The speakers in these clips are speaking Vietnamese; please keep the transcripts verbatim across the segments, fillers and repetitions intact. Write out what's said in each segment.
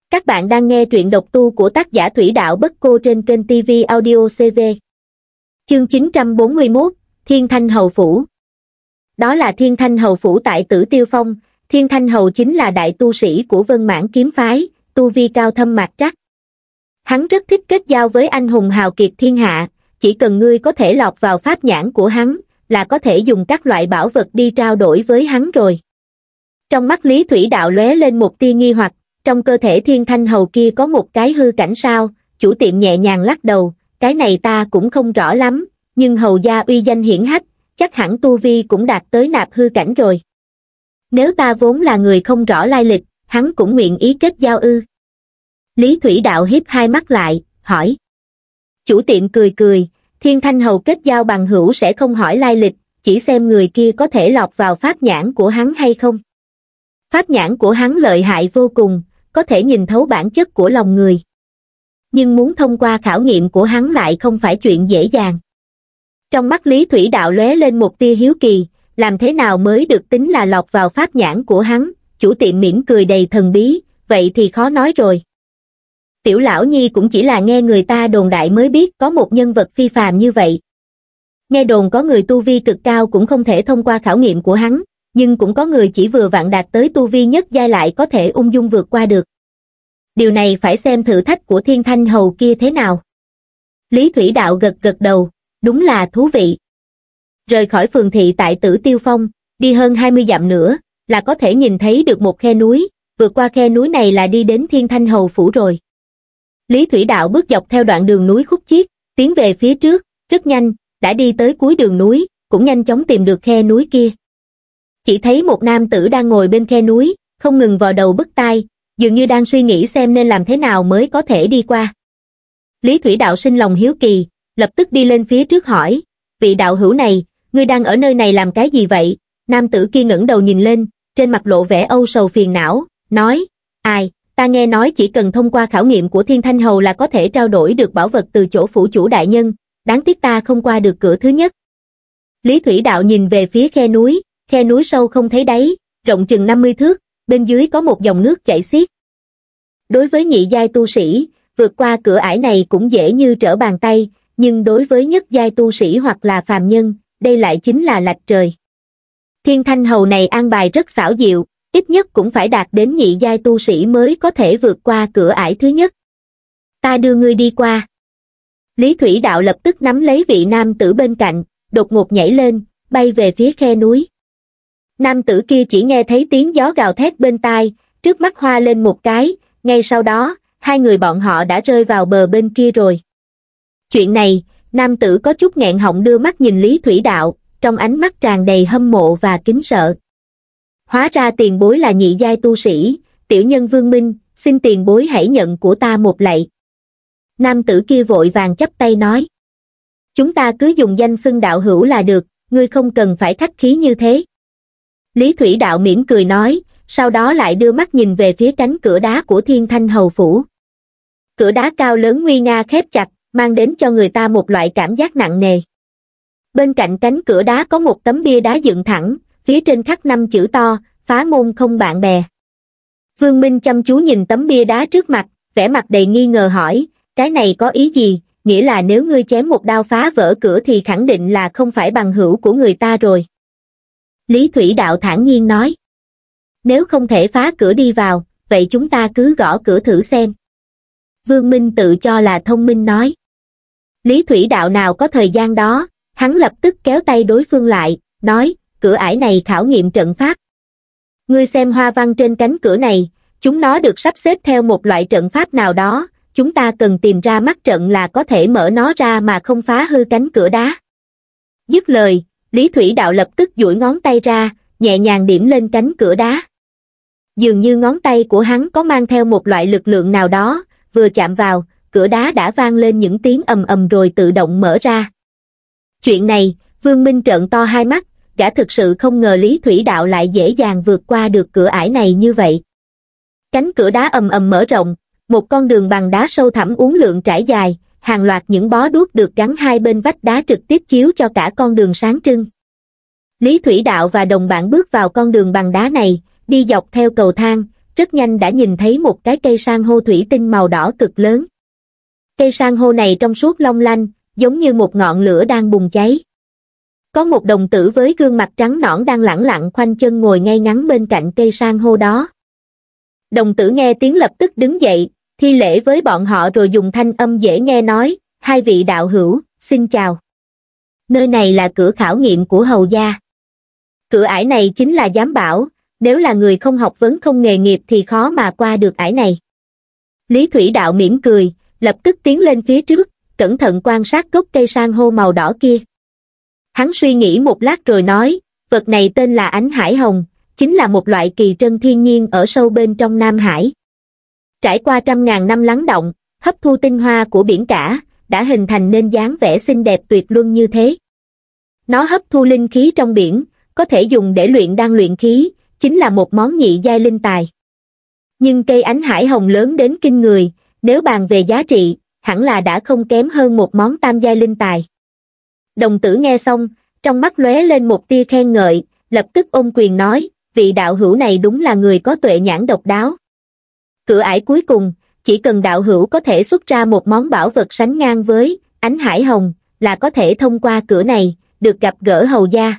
Các bạn đang nghe truyện độc tu của tác giả Thủy Đạo Bất Cô trên kênh ti vi Audio xê vê. Chương chín trăm bốn mươi mốt, Thiên Thanh Hầu Phủ. Đó là Thiên Thanh Hầu Phủ tại Tử Tiêu Phong. Thiên Thanh Hầu chính là đại tu sĩ của Vân Mãn kiếm phái, tu vi cao thâm mạc trắc. Hắn rất thích kết giao với anh hùng hào kiệt thiên hạ, chỉ cần ngươi có thể lọt vào pháp nhãn của hắn, là có thể dùng các loại bảo vật đi trao đổi với hắn rồi. Trong mắt Lý Thủy Đạo lóe lên một tia nghi hoặc, trong cơ thể Thiên Thanh Hầu kia có một cái hư cảnh sao? Chủ tiệm nhẹ nhàng lắc đầu, cái này ta cũng không rõ lắm, nhưng hầu gia uy danh hiển hách, chắc hẳn tu vi cũng đạt tới nạp hư cảnh rồi. Nếu ta vốn là người không rõ lai lịch, hắn cũng nguyện ý kết giao ư? Lý Thủy Đạo hiếp hai mắt lại, hỏi. Chủ tiệm cười cười, Thiên Thanh Hầu kết giao bằng hữu sẽ không hỏi lai lịch, chỉ xem người kia có thể lọt vào pháp nhãn của hắn hay không. Pháp nhãn của hắn lợi hại vô cùng, có thể nhìn thấu bản chất của lòng người. Nhưng muốn thông qua khảo nghiệm của hắn lại không phải chuyện dễ dàng. Trong mắt Lý Thủy Đạo lóe lên một tia hiếu kỳ, làm thế nào mới được tính là lọt vào pháp nhãn của hắn? Chủ tiệm mỉm cười đầy thần bí, vậy thì khó nói rồi. Tiểu lão nhi cũng chỉ là nghe người ta đồn đại mới biết có một nhân vật phi phàm như vậy. Nghe đồn có người tu vi cực cao cũng không thể thông qua khảo nghiệm của hắn, nhưng cũng có người chỉ vừa vặn đạt tới tu vi nhất giai lại có thể ung dung vượt qua được. Điều này phải xem thử thách của Thiên Thanh Hầu kia thế nào. Lý Thủy Đạo gật gật đầu, đúng là thú vị. Rời khỏi phường thị tại Tử Tiêu Phong, đi hơn hai mươi dặm nữa, là có thể nhìn thấy được một khe núi, vượt qua khe núi này là đi đến Thiên Thanh Hầu Phủ rồi. Lý Thủy Đạo bước dọc theo đoạn đường núi khúc chiết, tiến về phía trước, rất nhanh, đã đi tới cuối đường núi, cũng nhanh chóng tìm được khe núi kia. Chỉ thấy một nam tử đang ngồi bên khe núi, không ngừng vò đầu bứt tai, dường như đang suy nghĩ xem nên làm thế nào mới có thể đi qua. Lý Thủy Đạo sinh lòng hiếu kỳ, lập tức đi lên phía trước hỏi, vị đạo hữu này, ngươi đang ở nơi này làm cái gì vậy? Nam tử kia ngẩng đầu nhìn lên, trên mặt lộ vẻ âu sầu phiền não, nói, ai, ta nghe nói chỉ cần thông qua khảo nghiệm của Thiên Thanh Hầu là có thể trao đổi được bảo vật từ chỗ phủ chủ đại nhân, đáng tiếc ta không qua được cửa thứ nhất. Lý Thủy Đạo nhìn về phía khe núi, khe núi sâu không thấy đáy, rộng chừng năm mươi thước, bên dưới có một dòng nước chảy xiết. Đối với nhị giai tu sĩ, vượt qua cửa ải này cũng dễ như trở bàn tay, nhưng đối với nhất giai tu sĩ hoặc là phàm nhân, đây lại chính là lệch trời. Thiên Thanh Hầu này an bài rất xảo diệu, ít nhất cũng phải đạt đến nhị giai tu sĩ mới có thể vượt qua cửa ải thứ nhất. Ta đưa ngươi đi qua. Lý Thủy Đạo lập tức nắm lấy vị nam tử bên cạnh, đột ngột nhảy lên, bay về phía khe núi. Nam tử kia chỉ nghe thấy tiếng gió gào thét bên tai, trước mắt hoa lên một cái, ngay sau đó, hai người bọn họ đã rơi vào bờ bên kia rồi. Chuyện này, nam tử có chút nghẹn họng đưa mắt nhìn Lý Thủy Đạo, trong ánh mắt tràn đầy hâm mộ và kính sợ. Hóa ra tiền bối là nhị giai tu sĩ, tiểu nhân Vương Minh, xin tiền bối hãy nhận của ta một lạy. Nam tử kia vội vàng chắp tay nói. Chúng ta cứ dùng danh xưng đạo hữu là được, ngươi không cần phải khách khí như thế. Lý Thủy Đạo mỉm cười nói, sau đó lại đưa mắt nhìn về phía cánh cửa đá của Thiên Thanh Hầu Phủ. Cửa đá cao lớn nguy nga khép chặt, mang đến cho người ta một loại cảm giác nặng nề. Bên cạnh cánh cửa đá có một tấm bia đá dựng thẳng, phía trên khắc năm chữ to, phá môn không bạn bè. Vương Minh chăm chú nhìn tấm bia đá trước mặt, vẻ mặt đầy nghi ngờ hỏi, cái này có ý gì, nghĩa là nếu ngươi chém một đao phá vỡ cửa thì khẳng định là không phải bằng hữu của người ta rồi. Lý Thủy Đạo thản nhiên nói. Nếu không thể phá cửa đi vào, vậy chúng ta cứ gõ cửa thử xem. Vương Minh tự cho là thông minh nói. Lý Thủy Đạo nào có thời gian đó, hắn lập tức kéo tay đối phương lại, nói, cửa ải này khảo nghiệm trận pháp. Ngươi xem hoa văn trên cánh cửa này, chúng nó được sắp xếp theo một loại trận pháp nào đó, chúng ta cần tìm ra mắt trận là có thể mở nó ra mà không phá hư cánh cửa đá. Dứt lời, Lý Thủy Đạo lập tức duỗi ngón tay ra, nhẹ nhàng điểm lên cánh cửa đá. Dường như ngón tay của hắn có mang theo một loại lực lượng nào đó, vừa chạm vào, cửa đá đã vang lên những tiếng ầm ầm rồi tự động mở ra. Chuyện này, Vương Minh trợn to hai mắt, gã thực sự không ngờ Lý Thủy Đạo lại dễ dàng vượt qua được cửa ải này như vậy. Cánh cửa đá ầm ầm mở rộng, một con đường bằng đá sâu thẳm uốn lượn trải dài, hàng loạt những bó đuốc được gắn hai bên vách đá trực tiếp chiếu cho cả con đường sáng trưng. Lý Thủy Đạo và đồng bạn bước vào con đường bằng đá này, đi dọc theo cầu thang, rất nhanh đã nhìn thấy một cái cây san hô thủy tinh màu đỏ cực lớn. Cây san hô này trong suốt long lanh, giống như một ngọn lửa đang bùng cháy. Có một đồng tử với gương mặt trắng nõn đang lẳng lặng khoanh chân ngồi ngay ngắn bên cạnh cây san hô đó. Đồng tử nghe tiếng lập tức đứng dậy, thi lễ với bọn họ rồi dùng thanh âm dễ nghe nói, hai vị đạo hữu, xin chào. Nơi này là cửa khảo nghiệm của hầu gia. Cửa ải này chính là giám bảo, nếu là người không học vấn không nghề nghiệp thì khó mà qua được ải này. Lý Thủy Đạo mỉm cười, lập tức tiến lên phía trước, cẩn thận quan sát gốc cây san hô màu đỏ kia. Hắn suy nghĩ một lát rồi nói, vật này tên là ánh hải hồng, chính là một loại kỳ trân thiên nhiên ở sâu bên trong Nam Hải. Trải qua trăm ngàn năm lắng động, hấp thu tinh hoa của biển cả, đã hình thành nên dáng vẻ xinh đẹp tuyệt luân như thế. Nó hấp thu linh khí trong biển, có thể dùng để luyện đan luyện khí, chính là một món nhị giai linh tài. Nhưng cây ánh hải hồng lớn đến kinh người, nếu bàn về giá trị, hẳn là đã không kém hơn một món tam giai linh tài. Đồng tử nghe xong, trong mắt lóe lên một tia khen ngợi, lập tức ôm quyền nói, vị đạo hữu này đúng là người có tuệ nhãn độc đáo. Cửa ải cuối cùng, chỉ cần đạo hữu có thể xuất ra một món bảo vật sánh ngang với ánh hải hồng, là có thể thông qua cửa này, được gặp gỡ hầu gia.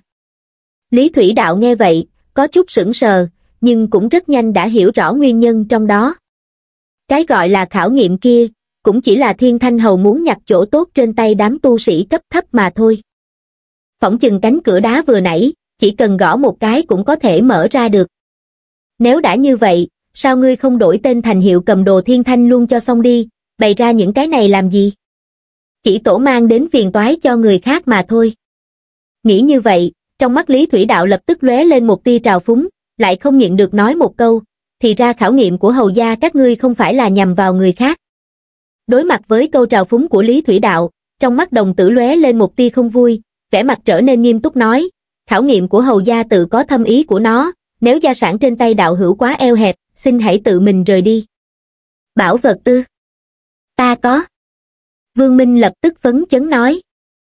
Lý Thủy Đạo nghe vậy, có chút sững sờ, nhưng cũng rất nhanh đã hiểu rõ nguyên nhân trong đó. Cái gọi là khảo nghiệm kia, cũng chỉ là Thiên Thanh Hầu muốn nhặt chỗ tốt trên tay đám tu sĩ cấp thấp mà thôi. Phỏng chừng cánh cửa đá vừa nãy, chỉ cần gõ một cái cũng có thể mở ra được. Nếu đã như vậy, sao ngươi không đổi tên thành hiệu cầm đồ Thiên Thanh luôn cho xong đi, bày ra những cái này làm gì? Chỉ tổ mang đến phiền toái cho người khác mà thôi. Nghĩ như vậy, trong mắt Lý Thủy Đạo lập tức lóe lên một tia trào phúng, lại không nhịn được nói một câu, thì ra khảo nghiệm của hầu gia các ngươi không phải là nhằm vào người khác. Đối mặt với câu trào phúng của Lý Thủy Đạo, trong mắt đồng tử lóe lên một tia không vui, vẻ mặt trở nên nghiêm túc nói, khảo nghiệm của hầu gia tự có thâm ý của nó, nếu gia sản trên tay đạo hữu quá eo hẹp, xin hãy tự mình rời đi. Bảo vật ư? Ta có. Vương Minh lập tức phấn chấn nói.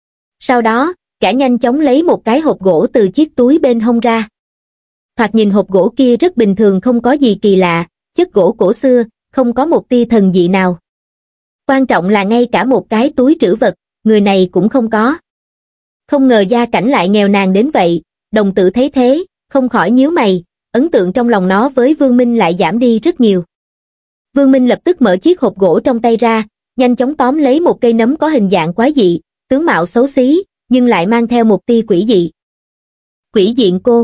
Sau đó, gã nhanh chóng lấy một cái hộp gỗ từ chiếc túi bên hông ra. Thoạt nhìn hộp gỗ kia rất bình thường, không có gì kỳ lạ, chất gỗ cổ xưa, không có một tia thần dị nào. Quan trọng là ngay cả một cái túi trữ vật, người này cũng không có. Không ngờ gia cảnh lại nghèo nàn đến vậy, đồng tử thấy thế, không khỏi nhíu mày, ấn tượng trong lòng nó với Vương Minh lại giảm đi rất nhiều. Vương Minh lập tức mở chiếc hộp gỗ trong tay ra, nhanh chóng tóm lấy một cây nấm có hình dạng quái dị, tướng mạo xấu xí, nhưng lại mang theo một tia quỷ dị. Quỷ diện cô.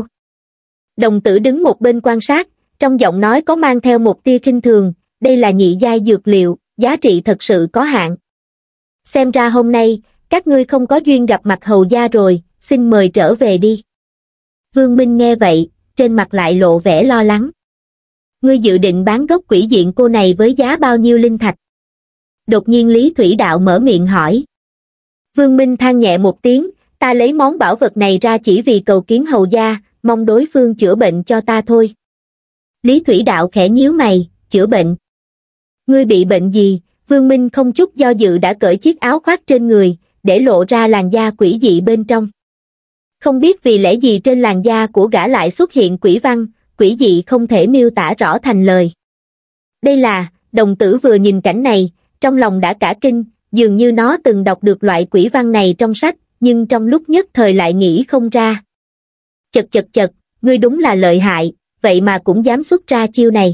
Đồng tử đứng một bên quan sát, trong giọng nói có mang theo một tia khinh thường, đây là nhị giai dược liệu, giá trị thật sự có hạn. Xem ra hôm nay, các ngươi không có duyên gặp mặt hầu gia rồi, xin mời trở về đi. Vương Minh nghe vậy, trên mặt lại lộ vẻ lo lắng. Ngươi dự định bán gốc quỷ diện cô này với giá bao nhiêu linh thạch? Đột nhiên Lý Thủy Đạo mở miệng hỏi. Vương Minh than nhẹ một tiếng, ta lấy món bảo vật này ra chỉ vì cầu kiến hầu gia, mong đối phương chữa bệnh cho ta thôi. Lý Thủy Đạo khẽ nhíu mày, chữa bệnh. Ngươi bị bệnh gì? Vương Minh không chút do dự đã cởi chiếc áo khoác trên người, để lộ ra làn da quỷ dị bên trong. Không biết vì lẽ gì trên làn da của gã lại xuất hiện quỷ văn, quỷ dị không thể miêu tả rõ thành lời. Đây là, đồng tử vừa nhìn cảnh này, trong lòng đã cả kinh, dường như nó từng đọc được loại quỷ văn này trong sách, nhưng trong lúc nhất thời lại nghĩ không ra. Chật chật chật, ngươi đúng là lợi hại, vậy mà cũng dám xuất ra chiêu này.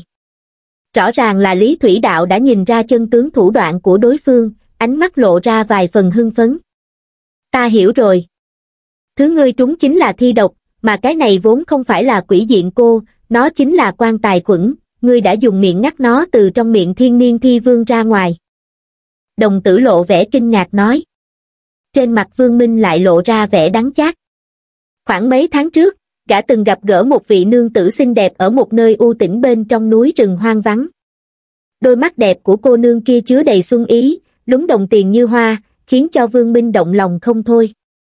Rõ ràng là Lý Thủy Đạo đã nhìn ra chân tướng thủ đoạn của đối phương, ánh mắt lộ ra vài phần hưng phấn. Ta hiểu rồi. Thứ ngươi trúng chính là thi độc, mà cái này vốn không phải là quỷ diện cô, nó chính là quan tài khuẩn, ngươi đã dùng miệng ngắt nó từ trong miệng thiên niên thi vương ra ngoài. Đồng tử lộ vẻ kinh ngạc nói. Trên mặt Vương Minh lại lộ ra vẻ đắng chát. Khoảng mấy tháng trước, gã từng gặp gỡ một vị nương tử xinh đẹp ở một nơi u tĩnh bên trong núi rừng hoang vắng. Đôi mắt đẹp của cô nương kia chứa đầy xuân ý, lúng đồng tiền như hoa, khiến cho Vương Minh động lòng không thôi.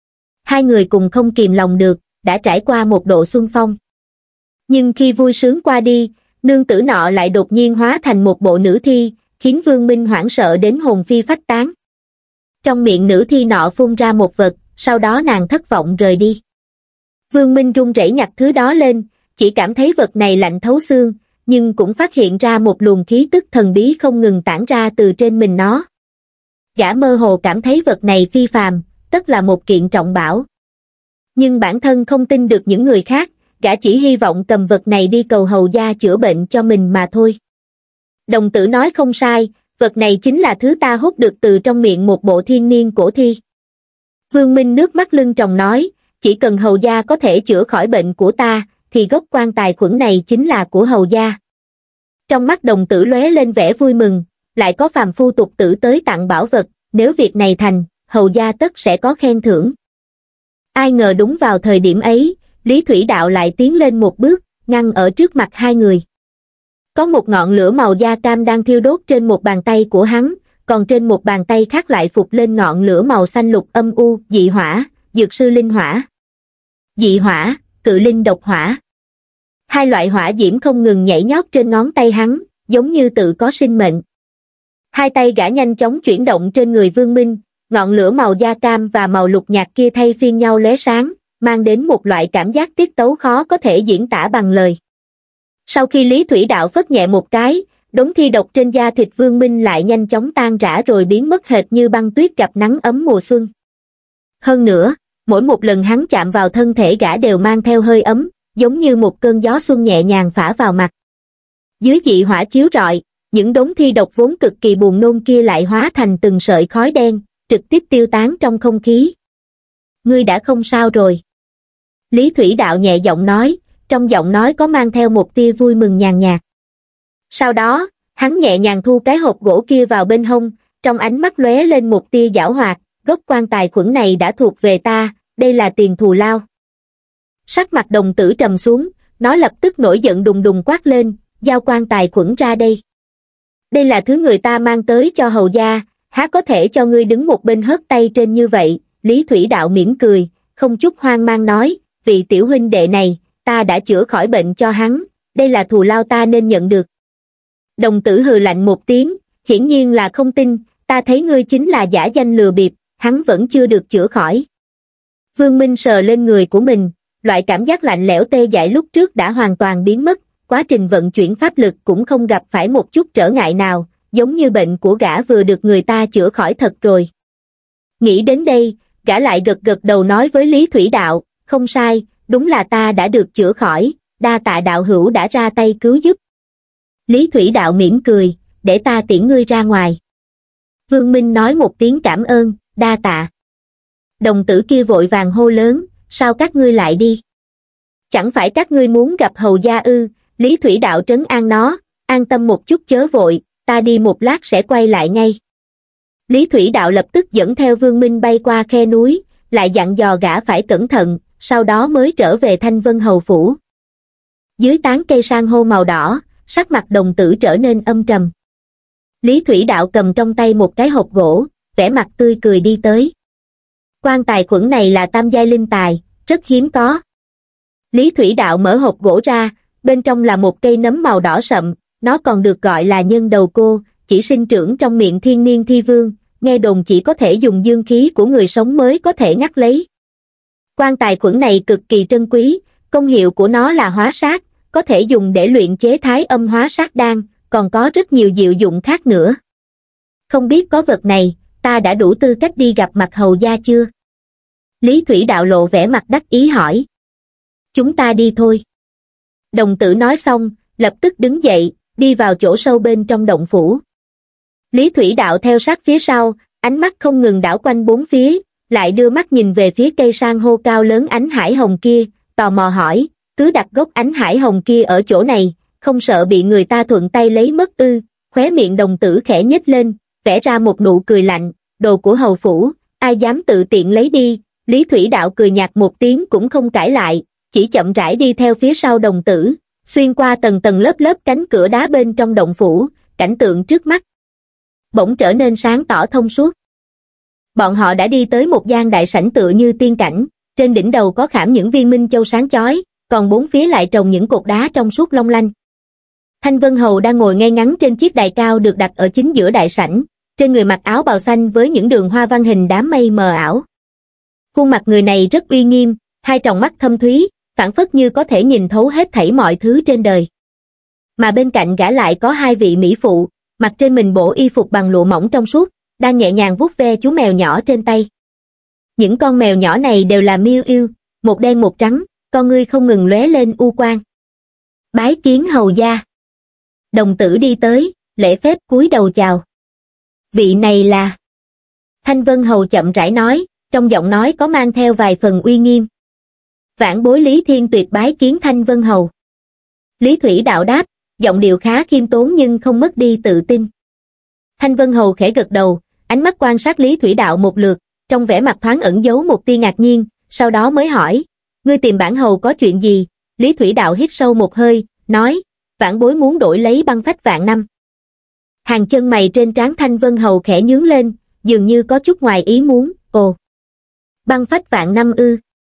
Hai người cùng không kìm lòng được, đã trải qua một độ xuân phong. Nhưng khi vui sướng qua đi, nương tử nọ lại đột nhiên hóa thành một bộ nữ thi, khiến Vương Minh hoảng sợ đến hồn phi phách tán. Trong miệng nữ thi nọ phun ra một vật, sau đó nàng thất vọng rời đi. Vương Minh run rẩy nhặt thứ đó lên, chỉ cảm thấy vật này lạnh thấu xương, nhưng cũng phát hiện ra một luồng khí tức thần bí không ngừng tản ra từ trên mình nó. Gã mơ hồ cảm thấy vật này phi phàm, tất là một kiện trọng bảo. Nhưng bản thân không tin được những người khác, gã chỉ hy vọng cầm vật này đi cầu hầu gia chữa bệnh cho mình mà thôi. Đồng tử nói không sai, vật này chính là thứ ta hút được từ trong miệng một bộ thiên niên cổ thi. Vương Minh nước mắt lưng tròng nói, chỉ cần hầu gia có thể chữa khỏi bệnh của ta, thì gốc quan tài khuẩn này chính là của hầu gia. Trong mắt đồng tử lóe lên vẻ vui mừng, lại có phàm phu tục tử tới tặng bảo vật, nếu việc này thành, hầu gia tất sẽ có khen thưởng. Ai ngờ đúng vào thời điểm ấy, Lý Thủy Đạo lại tiến lên một bước, ngăn ở trước mặt hai người. Có một ngọn lửa màu da cam đang thiêu đốt trên một bàn tay của hắn, còn trên một bàn tay khác lại phục lên ngọn lửa màu xanh lục âm u, dị hỏa, dược sư linh hỏa. Dị hỏa, cự linh độc hỏa. Hai loại hỏa diễm không ngừng nhảy nhót trên ngón tay hắn, giống như tự có sinh mệnh. Hai tay gã nhanh chóng chuyển động trên người Vương Minh, ngọn lửa màu da cam và màu lục nhạt kia thay phiên nhau lóe sáng, mang đến một loại cảm giác tiết tấu khó có thể diễn tả bằng lời. Sau khi Lý Thủy Đạo phất nhẹ một cái, đống thi độc trên da thịt Vương Minh lại nhanh chóng tan rã rồi biến mất hệt như băng tuyết gặp nắng ấm mùa xuân. Hơn nữa, mỗi một lần hắn chạm vào thân thể gã đều mang theo hơi ấm, giống như một cơn gió xuân nhẹ nhàng phả vào mặt. Dưới dị hỏa chiếu rọi, những đống thi độc vốn cực kỳ buồn nôn kia lại hóa thành từng sợi khói đen, trực tiếp tiêu tán trong không khí. Ngươi đã không sao rồi. Lý Thủy Đạo nhẹ giọng nói, trong giọng nói có mang theo một tia vui mừng nhàn nhạt. Sau đó, hắn nhẹ nhàng thu cái hộp gỗ kia vào bên hông, trong ánh mắt lóe lên một tia giảo hoạt, gốc quan tài khuẩn này đã thuộc về ta, đây là tiền thù lao. Sắc mặt đồng tử trầm xuống, nó lập tức nổi giận đùng đùng quát lên, giao quan tài khuẩn ra đây. Đây là thứ người ta mang tới cho hầu gia, há có thể cho ngươi đứng một bên hất tay trên như vậy. Lý Thủy Đạo mỉm cười, không chút hoang mang nói, vị tiểu huynh đệ này, ta đã chữa khỏi bệnh cho hắn, đây là thù lao ta nên nhận được. Đồng tử hừ lạnh một tiếng, hiển nhiên là không tin, ta thấy ngươi chính là giả danh lừa bịp, hắn vẫn chưa được chữa khỏi. Vương Minh sờ lên người của mình, loại cảm giác lạnh lẽo tê dại lúc trước đã hoàn toàn biến mất, quá trình vận chuyển pháp lực cũng không gặp phải một chút trở ngại nào, giống như bệnh của gã vừa được người ta chữa khỏi thật rồi. Nghĩ đến đây, gã lại gật gật đầu nói với Lý Thủy Đạo, không sai, đúng là ta đã được chữa khỏi, đa tạ đạo hữu đã ra tay cứu giúp. Lý Thủy Đạo mỉm cười, để ta tiễn ngươi ra ngoài. Vương Minh nói một tiếng cảm ơn, đa tạ. Đồng tử kia vội vàng hô lớn, sao các ngươi lại đi? Chẳng phải các ngươi muốn gặp hầu gia ư? Lý Thủy Đạo trấn an nó, an tâm một chút chớ vội, ta đi một lát sẽ quay lại ngay. Lý Thủy Đạo lập tức dẫn theo Vương Minh bay qua khe núi, lại dặn dò gã phải cẩn thận, sau đó mới trở về Thanh Vân Hầu Phủ. Dưới tán cây san hô màu đỏ, sắc mặt đồng tử trở nên âm trầm. Lý Thủy Đạo cầm trong tay một cái hộp gỗ, vẻ mặt tươi cười đi tới. Quan tài khuẩn này là tam giai linh tài, rất hiếm có. Lý Thủy Đạo mở hộp gỗ ra, bên trong là một cây nấm màu đỏ sậm, nó còn được gọi là nhân đầu cô, chỉ sinh trưởng trong miệng thiên niên thi vương, nghe đồn chỉ có thể dùng dương khí của người sống mới có thể ngắt lấy. Quan tài khuẩn này cực kỳ trân quý, công hiệu của nó là hóa sát, có thể dùng để luyện chế thái âm hóa sát đan, còn có rất nhiều diệu dụng khác nữa. Không biết có vật này, ta đã đủ tư cách đi gặp mặt hầu gia chưa? Lý Thủy Đạo lộ vẻ mặt đắc ý hỏi. Chúng ta đi thôi. Đồng tử nói xong, lập tức đứng dậy, đi vào chỗ sâu bên trong động phủ. Lý Thủy Đạo theo sát phía sau, ánh mắt không ngừng đảo quanh bốn phía, lại đưa mắt nhìn về phía cây san hô cao lớn ánh hải hồng kia, tò mò hỏi, cứ đặt gốc ánh hải hồng kia ở chỗ này, không sợ bị người ta thuận tay lấy mất ư? Khóe miệng đồng tử khẽ nhếch lên, vẽ ra một nụ cười lạnh, đồ của hầu phủ, ai dám tự tiện lấy đi? Lý Thủy Đạo cười nhạt một tiếng cũng không cãi lại, chỉ chậm rãi đi theo phía sau đồng tử, xuyên qua tầng tầng lớp lớp cánh cửa đá bên trong động phủ, cảnh tượng trước mắt bỗng trở nên sáng tỏ thông suốt. Bọn họ đã đi tới một gian đại sảnh tựa như tiên cảnh, trên đỉnh đầu có khảm những viên minh châu sáng chói, còn bốn phía lại trồng những cột đá trong suốt long lanh. Thanh Vân Hầu đang ngồi ngay ngắn trên chiếc đài cao được đặt ở chính giữa đại sảnh, trên người mặc áo bào xanh với những đường hoa văn hình đám mây mờ ảo. Khuôn mặt người này rất uy nghiêm, hai tròng mắt thâm thúy, phảng phất như có thể nhìn thấu hết thảy mọi thứ trên đời. mà bên cạnh gã lại có hai vị mỹ phụ, mặc trên mình bộ y phục bằng lụa mỏng trong suốt, đang nhẹ nhàng vuốt ve chú mèo nhỏ trên tay. Những con mèo nhỏ này đều là miêu yêu, một đen một trắng, con ngươi không ngừng lóe lên u quang. Bái kiến hầu gia. Đồng tử đi tới, lễ phép cúi đầu chào. Vị này là... Thanh Vân Hầu chậm rãi nói, trong giọng nói có mang theo vài phần uy nghiêm. Vãn bối Lý Thiên Tuyệt bái kiến Thanh Vân Hầu. Lý Thủy Đạo đáp, giọng điệu khá khiêm tốn nhưng không mất đi tự tin. Thanh Vân Hầu khẽ gật đầu, ánh mắt quan sát Lý Thủy Đạo một lượt, trong vẻ mặt thoáng ẩn giấu một tia ngạc nhiên, sau đó mới hỏi, ngươi tìm bản hầu có chuyện gì? Lý Thủy Đạo hít sâu một hơi, nói, vãn bối muốn đổi lấy băng phách vạn năm. Hàng chân mày trên trán Thanh Vân Hầu khẽ nhướng lên, dường như có chút ngoài ý muốn, ồ. Băng phách vạn năm ư.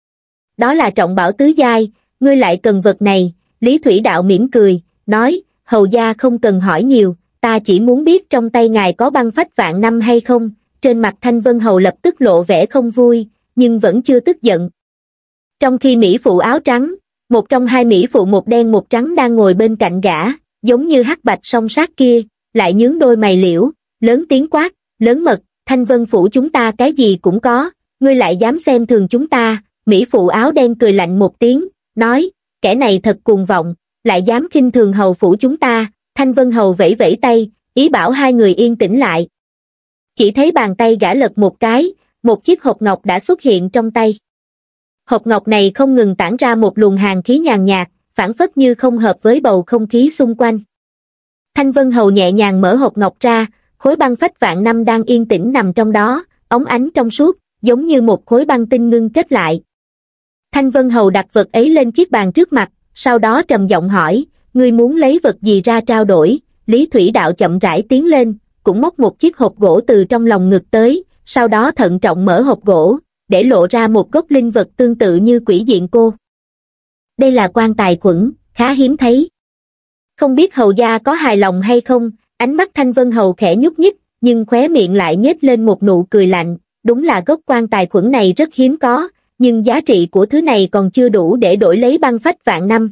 Đó là trọng bảo tứ giai, ngươi lại cần vật này. Lý Thủy Đạo mỉm cười, nói, hầu gia không cần hỏi nhiều, ta chỉ muốn biết trong tay ngài có băng phách vạn năm hay không. Trên mặt Thanh Vân Hầu lập tức lộ vẻ không vui, nhưng vẫn chưa tức giận. Trong khi mỹ phụ áo trắng, một trong hai mỹ phụ một đen một trắng đang ngồi bên cạnh gã, giống như hắc bạch song sát kia, lại nhướng đôi mày liễu, lớn tiếng quát, lớn mật, Thanh Vân phủ chúng ta cái gì cũng có, ngươi lại dám xem thường chúng ta. Mỹ phụ áo đen cười lạnh một tiếng, nói, kẻ này thật cuồng vọng, lại dám khinh thường hầu phủ chúng ta. Thanh Vân Hầu vẫy vẫy tay, ý bảo hai người yên tĩnh lại. Chỉ thấy bàn tay gã lật một cái, một chiếc hộp ngọc đã xuất hiện trong tay. Hộp ngọc này không ngừng tản ra một luồng hàn khí nhàn nhạt, phảng phất như không hợp với bầu không khí xung quanh. Thanh Vân Hầu nhẹ nhàng mở hộp ngọc ra, khối băng phách vạn năm đang yên tĩnh nằm trong đó, óng ánh trong suốt, giống như một khối băng tinh ngưng kết lại. Thanh Vân Hầu đặt vật ấy lên chiếc bàn trước mặt, sau đó trầm giọng hỏi, ngươi muốn lấy vật gì ra trao đổi? Lý Thủy Đạo chậm rãi tiến lên, cũng móc một chiếc hộp gỗ từ trong lòng ngực tới, sau đó thận trọng mở hộp gỗ, để lộ ra một gốc linh vật tương tự như quỷ diện cô. Đây là quan tài khuẩn, khá hiếm thấy. Không biết hầu gia có hài lòng hay không? Ánh mắt Thanh Vân Hầu khẽ nhúc nhích, nhưng khóe miệng lại nhếch lên một nụ cười lạnh. Đúng là gốc quan tài khuẩn này rất hiếm có, nhưng giá trị của thứ này còn chưa đủ để đổi lấy băng phách vạn năm.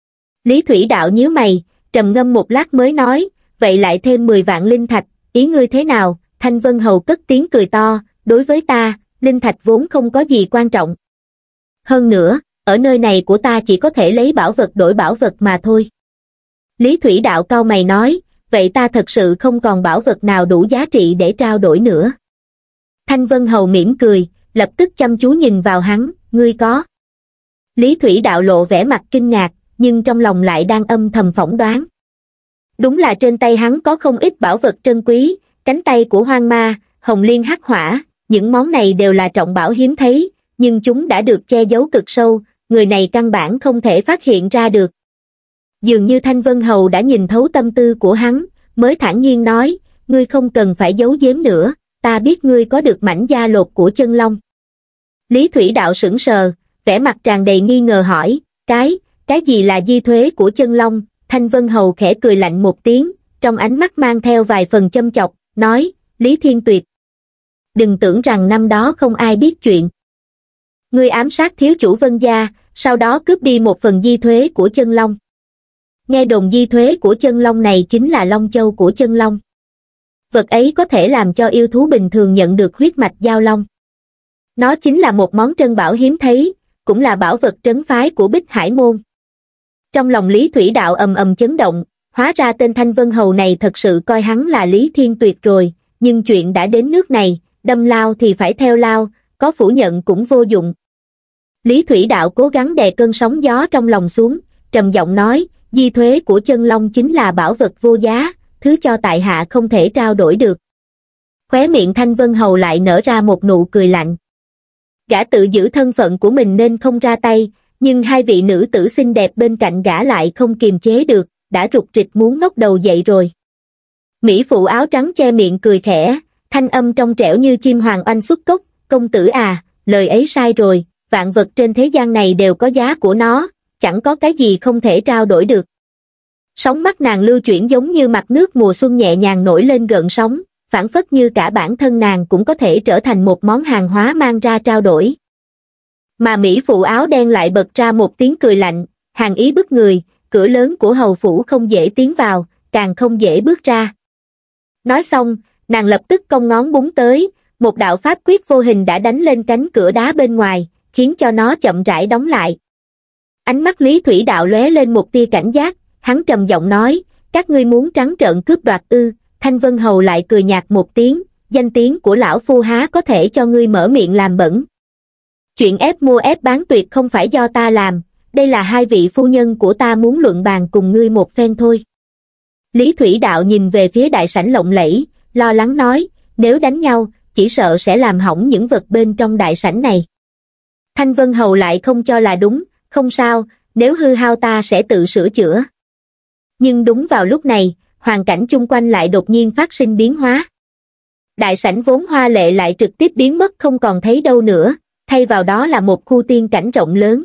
Lý Thủy Đạo nhíu mày, trầm ngâm một lát mới nói, vậy lại thêm mười vạn linh thạch, ý ngươi thế nào? Thanh Vân Hầu cất tiếng cười to, đối với ta, linh thạch vốn không có gì quan trọng. Hơn nữa, ở nơi này của ta chỉ có thể lấy bảo vật đổi bảo vật mà thôi. Lý Thủy Đạo cau mày nói, vậy ta thật sự không còn bảo vật nào đủ giá trị để trao đổi nữa. Thanh Vân Hầu mỉm cười, lập tức chăm chú nhìn vào hắn, ngươi có. Lý Thủy Đạo lộ vẻ mặt kinh ngạc, nhưng trong lòng lại đang âm thầm phỏng đoán. Đúng là trên tay hắn có không ít bảo vật trân quý, cánh tay của hoang ma, hồng liên hắc hỏa, những món này đều là trọng bảo hiếm thấy, nhưng chúng đã được che giấu cực sâu, người này căn bản không thể phát hiện ra được. Dường như Thanh Vân Hầu đã nhìn thấu tâm tư của hắn, mới thản nhiên nói, ngươi không cần phải giấu giếm nữa, ta biết ngươi có được mảnh da lột của chân long. Lý Thủy Đạo sững sờ, vẻ mặt tràn đầy nghi ngờ hỏi, cái, cái gì là di thuế của chân long? Thanh Vân Hầu khẽ cười lạnh một tiếng, trong ánh mắt mang theo vài phần châm chọc, nói, Lý Thiên Tuyệt. Đừng tưởng rằng năm đó không ai biết chuyện. Ngươi ám sát thiếu chủ Vân gia, sau đó cướp đi một phần di thuế của chân long. Nghe đồn di thuế của chân long này chính là long châu của chân long. Vật ấy có thể làm cho yêu thú bình thường nhận được huyết mạch giao long. Nó chính là một món trân bảo hiếm thấy, cũng là bảo vật trấn phái của Bích Hải Môn. Trong lòng Lý Thủy Đạo ầm ầm chấn động, hóa ra tên Thanh Vân Hầu này thật sự coi hắn là Lý Thiên Tuyệt rồi, nhưng chuyện đã đến nước này, đâm lao thì phải theo lao, có phủ nhận cũng vô dụng. Lý Thủy Đạo cố gắng đè cơn sóng gió trong lòng xuống, trầm giọng nói, di thuế của chân long chính là bảo vật vô giá, thứ cho tại hạ không thể trao đổi được. Khóe miệng Thanh Vân Hầu lại nở ra một nụ cười lạnh. Gã tự giữ thân phận của mình nên không ra tay, nhưng hai vị nữ tử xinh đẹp bên cạnh gã lại không kiềm chế được, đã rụt rịch muốn ngóc đầu dậy rồi. Mỹ phụ áo trắng che miệng cười khẽ, thanh âm trong trẻo như chim hoàng oanh xuất cốc, công tử à, lời ấy sai rồi, vạn vật trên thế gian này đều có giá của nó, chẳng có cái gì không thể trao đổi được. Sóng mắt nàng lưu chuyển giống như mặt nước mùa xuân nhẹ nhàng nổi lên gợn sóng, phảng phất như cả bản thân nàng cũng có thể trở thành một món hàng hóa mang ra trao đổi. Mà Mỹ phụ áo đen lại bật ra một tiếng cười lạnh, hàn ý bức người, cửa lớn của hầu phủ không dễ tiến vào, càng không dễ bước ra. Nói xong, nàng lập tức cong ngón búng tới, một đạo pháp quyết vô hình đã đánh lên cánh cửa đá bên ngoài, khiến cho nó chậm rãi đóng lại. Ánh mắt Lý Thủy Đạo lóe lên một tia cảnh giác, hắn trầm giọng nói, các ngươi muốn trắng trợn cướp đoạt ư? Thanh Vân Hầu lại cười nhạt một tiếng, danh tiếng của lão phu há có thể cho ngươi mở miệng làm bẩn. Chuyện ép mua ép bán tuyệt không phải do ta làm, đây là hai vị phu nhân của ta muốn luận bàn cùng ngươi một phen thôi. Lý Thủy Đạo nhìn về phía đại sảnh lộng lẫy, lo lắng nói, nếu đánh nhau, chỉ sợ sẽ làm hỏng những vật bên trong đại sảnh này. Thanh Vân Hầu lại không cho là đúng, không sao, nếu hư hao ta sẽ tự sửa chữa. Nhưng đúng vào lúc này, hoàn cảnh chung quanh lại đột nhiên phát sinh biến hóa. Đại sảnh vốn hoa lệ lại trực tiếp biến mất không còn thấy đâu nữa, thay vào đó là một khu tiên cảnh rộng lớn.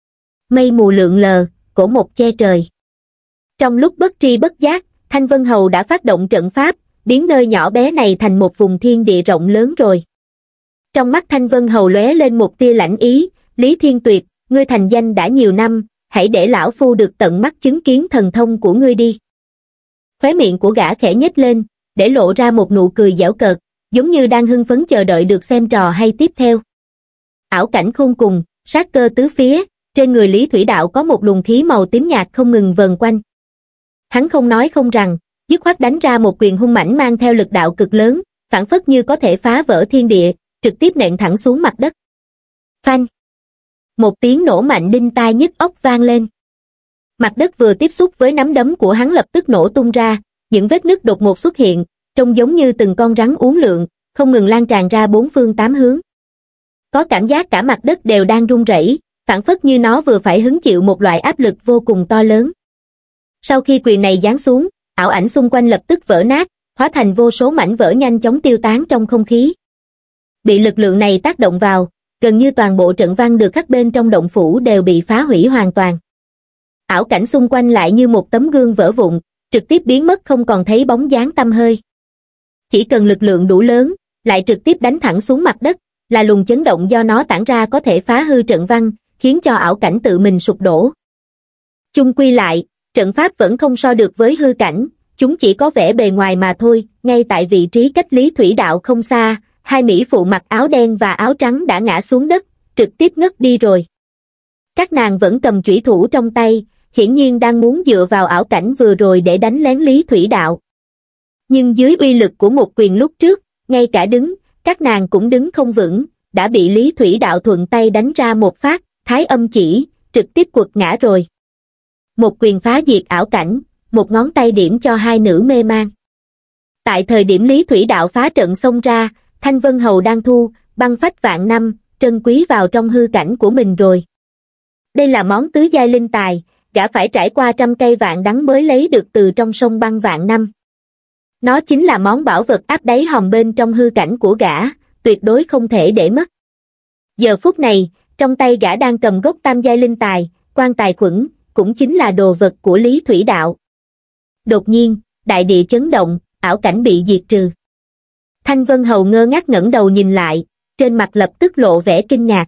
Mây mù lượn lờ, cổ mộc che trời. Trong lúc bất tri bất giác, Thanh Vân Hầu đã phát động trận pháp, biến nơi nhỏ bé này thành một vùng thiên địa rộng lớn rồi. Trong mắt Thanh Vân Hầu lóe lên một tia lãnh ý, Lý Thiên Tuyệt, ngươi thành danh đã nhiều năm, hãy để lão phu được tận mắt chứng kiến thần thông của ngươi đi. Khóe miệng của gã khẽ nhếch lên, để lộ ra một nụ cười giễu cợt, giống như đang hưng phấn chờ đợi được xem trò hay tiếp theo. Ảo cảnh khôn cùng, sát cơ tứ phía, trên người Lý Thủy Đạo có một luồng khí màu tím nhạt không ngừng vần quanh. Hắn không nói không rằng, dứt khoát đánh ra một quyền hung mãnh mang theo lực đạo cực lớn, phảng phất như có thể phá vỡ thiên địa, trực tiếp nện thẳng xuống mặt đất. Phanh! Một tiếng nổ mạnh đinh tai nhức óc vang lên. Mặt đất vừa tiếp xúc với nắm đấm của hắn lập tức nổ tung ra, những vết nứt đột ngột xuất hiện, trông giống như từng con rắn uốn lượn, không ngừng lan tràn ra bốn phương tám hướng. Có cảm giác cả mặt đất đều đang rung rẩy, phảng phất như nó vừa phải hứng chịu một loại áp lực vô cùng to lớn. Sau khi quyền này giáng xuống, ảo ảnh xung quanh lập tức vỡ nát, hóa thành vô số mảnh vỡ nhanh chóng tiêu tán trong không khí. Bị lực lượng này tác động vào, gần như toàn bộ trận văn được khắc bên trong động phủ đều bị phá hủy hoàn toàn. Ảo cảnh xung quanh lại như một tấm gương vỡ vụn, trực tiếp biến mất không còn thấy bóng dáng tăm hơi. Chỉ cần lực lượng đủ lớn, lại trực tiếp đánh thẳng xuống mặt đất, là luồng chấn động do nó tản ra có thể phá hư trận văn, khiến cho ảo cảnh tự mình sụp đổ. Chung quy lại, trận pháp vẫn không so được với hư cảnh, chúng chỉ có vẻ bề ngoài mà thôi. Ngay tại vị trí cách Lý Thủy Đạo không xa, hai mỹ phụ mặc áo đen và áo trắng đã ngã xuống đất, trực tiếp ngất đi rồi. Các nàng vẫn cầm chủy thủ trong tay, hiển nhiên đang muốn dựa vào ảo cảnh vừa rồi để đánh lén Lý Thủy Đạo. Nhưng dưới uy lực của một quyền lúc trước, ngay cả đứng, các nàng cũng đứng không vững, đã bị Lý Thủy Đạo thuận tay đánh ra một phát, thái âm chỉ, trực tiếp quật ngã rồi. Một quyền phá diệt ảo cảnh, một ngón tay điểm cho hai nữ mê man. Tại thời điểm Lý Thủy Đạo phá trận xông ra, Thanh Vân Hầu đang thu, băng phách vạn năm, trân quý vào trong hư cảnh của mình rồi. Đây là món tứ giai linh tài, gã phải trải qua trăm cây vạn đắng mới lấy được từ trong sông băng vạn năm. Nó chính là món bảo vật áp đáy hòm bên trong hư cảnh của gã, tuyệt đối không thể để mất. Giờ phút này, trong tay gã đang cầm gốc tam giai linh tài, quan tài khuẩn, cũng chính là đồ vật của Lý Thủy Đạo. Đột nhiên, đại địa chấn động, ảo cảnh bị diệt trừ. Thanh Vân Hầu ngơ ngác ngẩng đầu nhìn lại, trên mặt lập tức lộ vẻ kinh ngạc.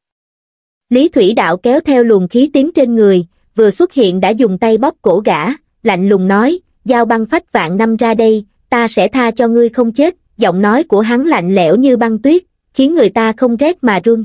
Lý Thủy Đạo kéo theo luồng khí tím trên người, vừa xuất hiện đã dùng tay bóp cổ gã, lạnh lùng nói, giao băng phách vạn năm ra đây, ta sẽ tha cho ngươi không chết. Giọng nói của hắn lạnh lẽo như băng tuyết, khiến người ta không rét mà run.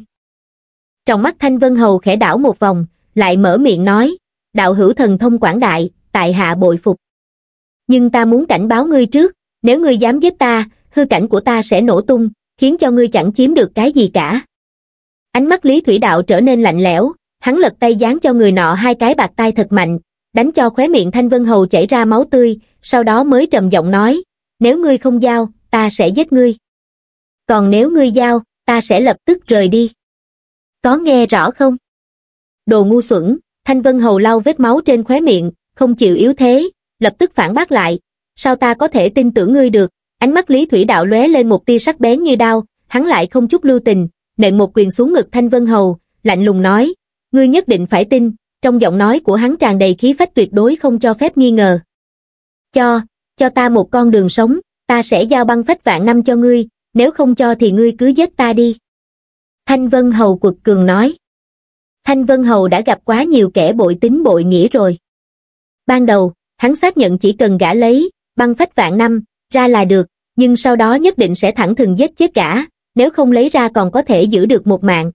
Trong mắt Thanh Vân Hầu khẽ đảo một vòng, lại mở miệng nói, đạo hữu thần thông quảng đại, tại hạ bội phục. Nhưng ta muốn cảnh báo ngươi trước, nếu ngươi dám giết ta, hư cảnh của ta sẽ nổ tung, khiến cho ngươi chẳng chiếm được cái gì cả. Ánh mắt Lý Thủy Đạo trở nên lạnh lẽo, hắn lật tay giáng cho người nọ hai cái bạt tai thật mạnh, đánh cho khóe miệng Thanh Vân Hầu chảy ra máu tươi, sau đó mới trầm giọng nói, nếu ngươi không giao, ta sẽ giết ngươi. Còn nếu ngươi giao, ta sẽ lập tức rời đi. Có nghe rõ không? Đồ ngu xuẩn. Thanh Vân Hầu lau vết máu trên khóe miệng, không chịu yếu thế, lập tức phản bác lại, sao ta có thể tin tưởng ngươi được? Ánh mắt Lý Thủy Đạo lóe lên một tia sắc bén như đao, hắn lại không chút lưu tình, nện một quyền xuống ngực Thanh Vân Hầu, lạnh lùng nói, ngươi nhất định phải tin. Trong giọng nói của hắn tràn đầy khí phách tuyệt đối không cho phép nghi ngờ. Cho, cho ta một con đường sống, ta sẽ giao băng phách vạn năm cho ngươi, nếu không cho thì ngươi cứ giết ta đi. Thanh Vân Hầu quật cường nói. Thanh Vân Hầu đã gặp quá nhiều kẻ bội tín bội nghĩa rồi. Ban đầu, hắn xác nhận chỉ cần gã lấy băng phách vạn năm ra là được, nhưng sau đó nhất định sẽ thẳng thừng giết chết gã, nếu không lấy ra còn có thể giữ được một mạng.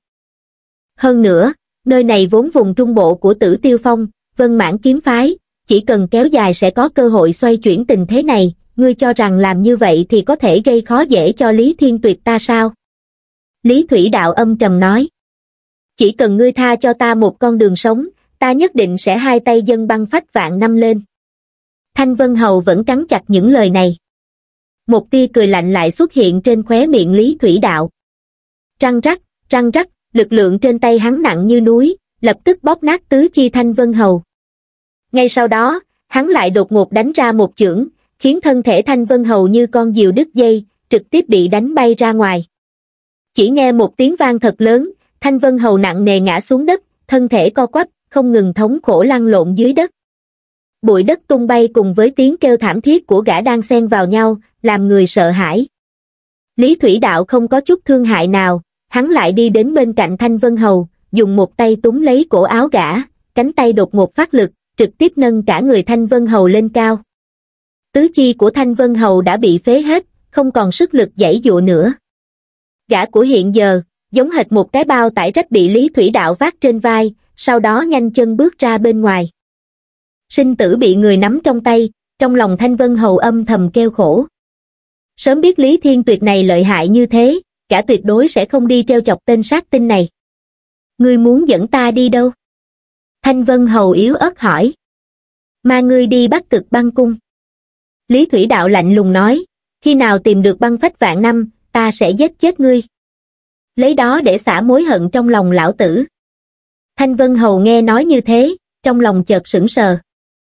Hơn nữa, nơi này vốn vùng trung bộ của Tử Tiêu Phong, Vân Mãn kiếm phái, chỉ cần kéo dài sẽ có cơ hội xoay chuyển tình thế này, ngươi cho rằng làm như vậy thì có thể gây khó dễ cho Lý Thiên Tuyệt ta sao? Lý Thủy Đạo âm trầm nói. Chỉ cần ngươi tha cho ta một con đường sống, ta nhất định sẽ hai tay dâng băng phách vạn năm lên. Thanh Vân Hầu vẫn cắn chặt những lời này. Một tia cười lạnh lại xuất hiện trên khóe miệng Lý Thủy Đạo. Răng rắc, răng rắc, lực lượng trên tay hắn nặng như núi, lập tức bóp nát tứ chi Thanh Vân Hầu. Ngay sau đó, hắn lại đột ngột đánh ra một chưởng, khiến thân thể Thanh Vân Hầu như con diều đứt dây, trực tiếp bị đánh bay ra ngoài. Chỉ nghe một tiếng vang thật lớn, Thanh Vân Hầu nặng nề ngã xuống đất, thân thể co quắp, không ngừng thống khổ lăn lộn dưới đất. Bụi đất tung bay cùng với tiếng kêu thảm thiết của gã đang xen vào nhau, làm người sợ hãi. Lý Thủy Đạo không có chút thương hại nào, hắn lại đi đến bên cạnh Thanh Vân Hầu, dùng một tay túm lấy cổ áo gã, cánh tay đột ngột phát lực, trực tiếp nâng cả người Thanh Vân Hầu lên cao. Tứ chi của Thanh Vân Hầu đã bị phế hết, không còn sức lực giãy giụa nữa. Gã của hiện giờ, giống hệt một cái bao tải rách bị Lý Thủy Đạo vác trên vai, sau đó nhanh chân bước ra bên ngoài. Sinh tử bị người nắm trong tay, trong lòng Thanh Vân Hầu âm thầm kêu khổ. Sớm biết Lý Thiên Tuyệt này lợi hại như thế, cả tuyệt đối sẽ không đi trêu chọc tên sát tinh này. Ngươi muốn dẫn ta đi đâu? Thanh Vân Hầu yếu ớt hỏi. Mà ngươi đi Bắc Cực Băng Cung. Lý Thủy Đạo lạnh lùng nói, khi nào tìm được băng phách vạn năm, ta sẽ giết chết ngươi. Lấy đó để xả mối hận trong lòng lão tử. Thanh Vân Hầu nghe nói như thế, trong lòng chợt sững sờ.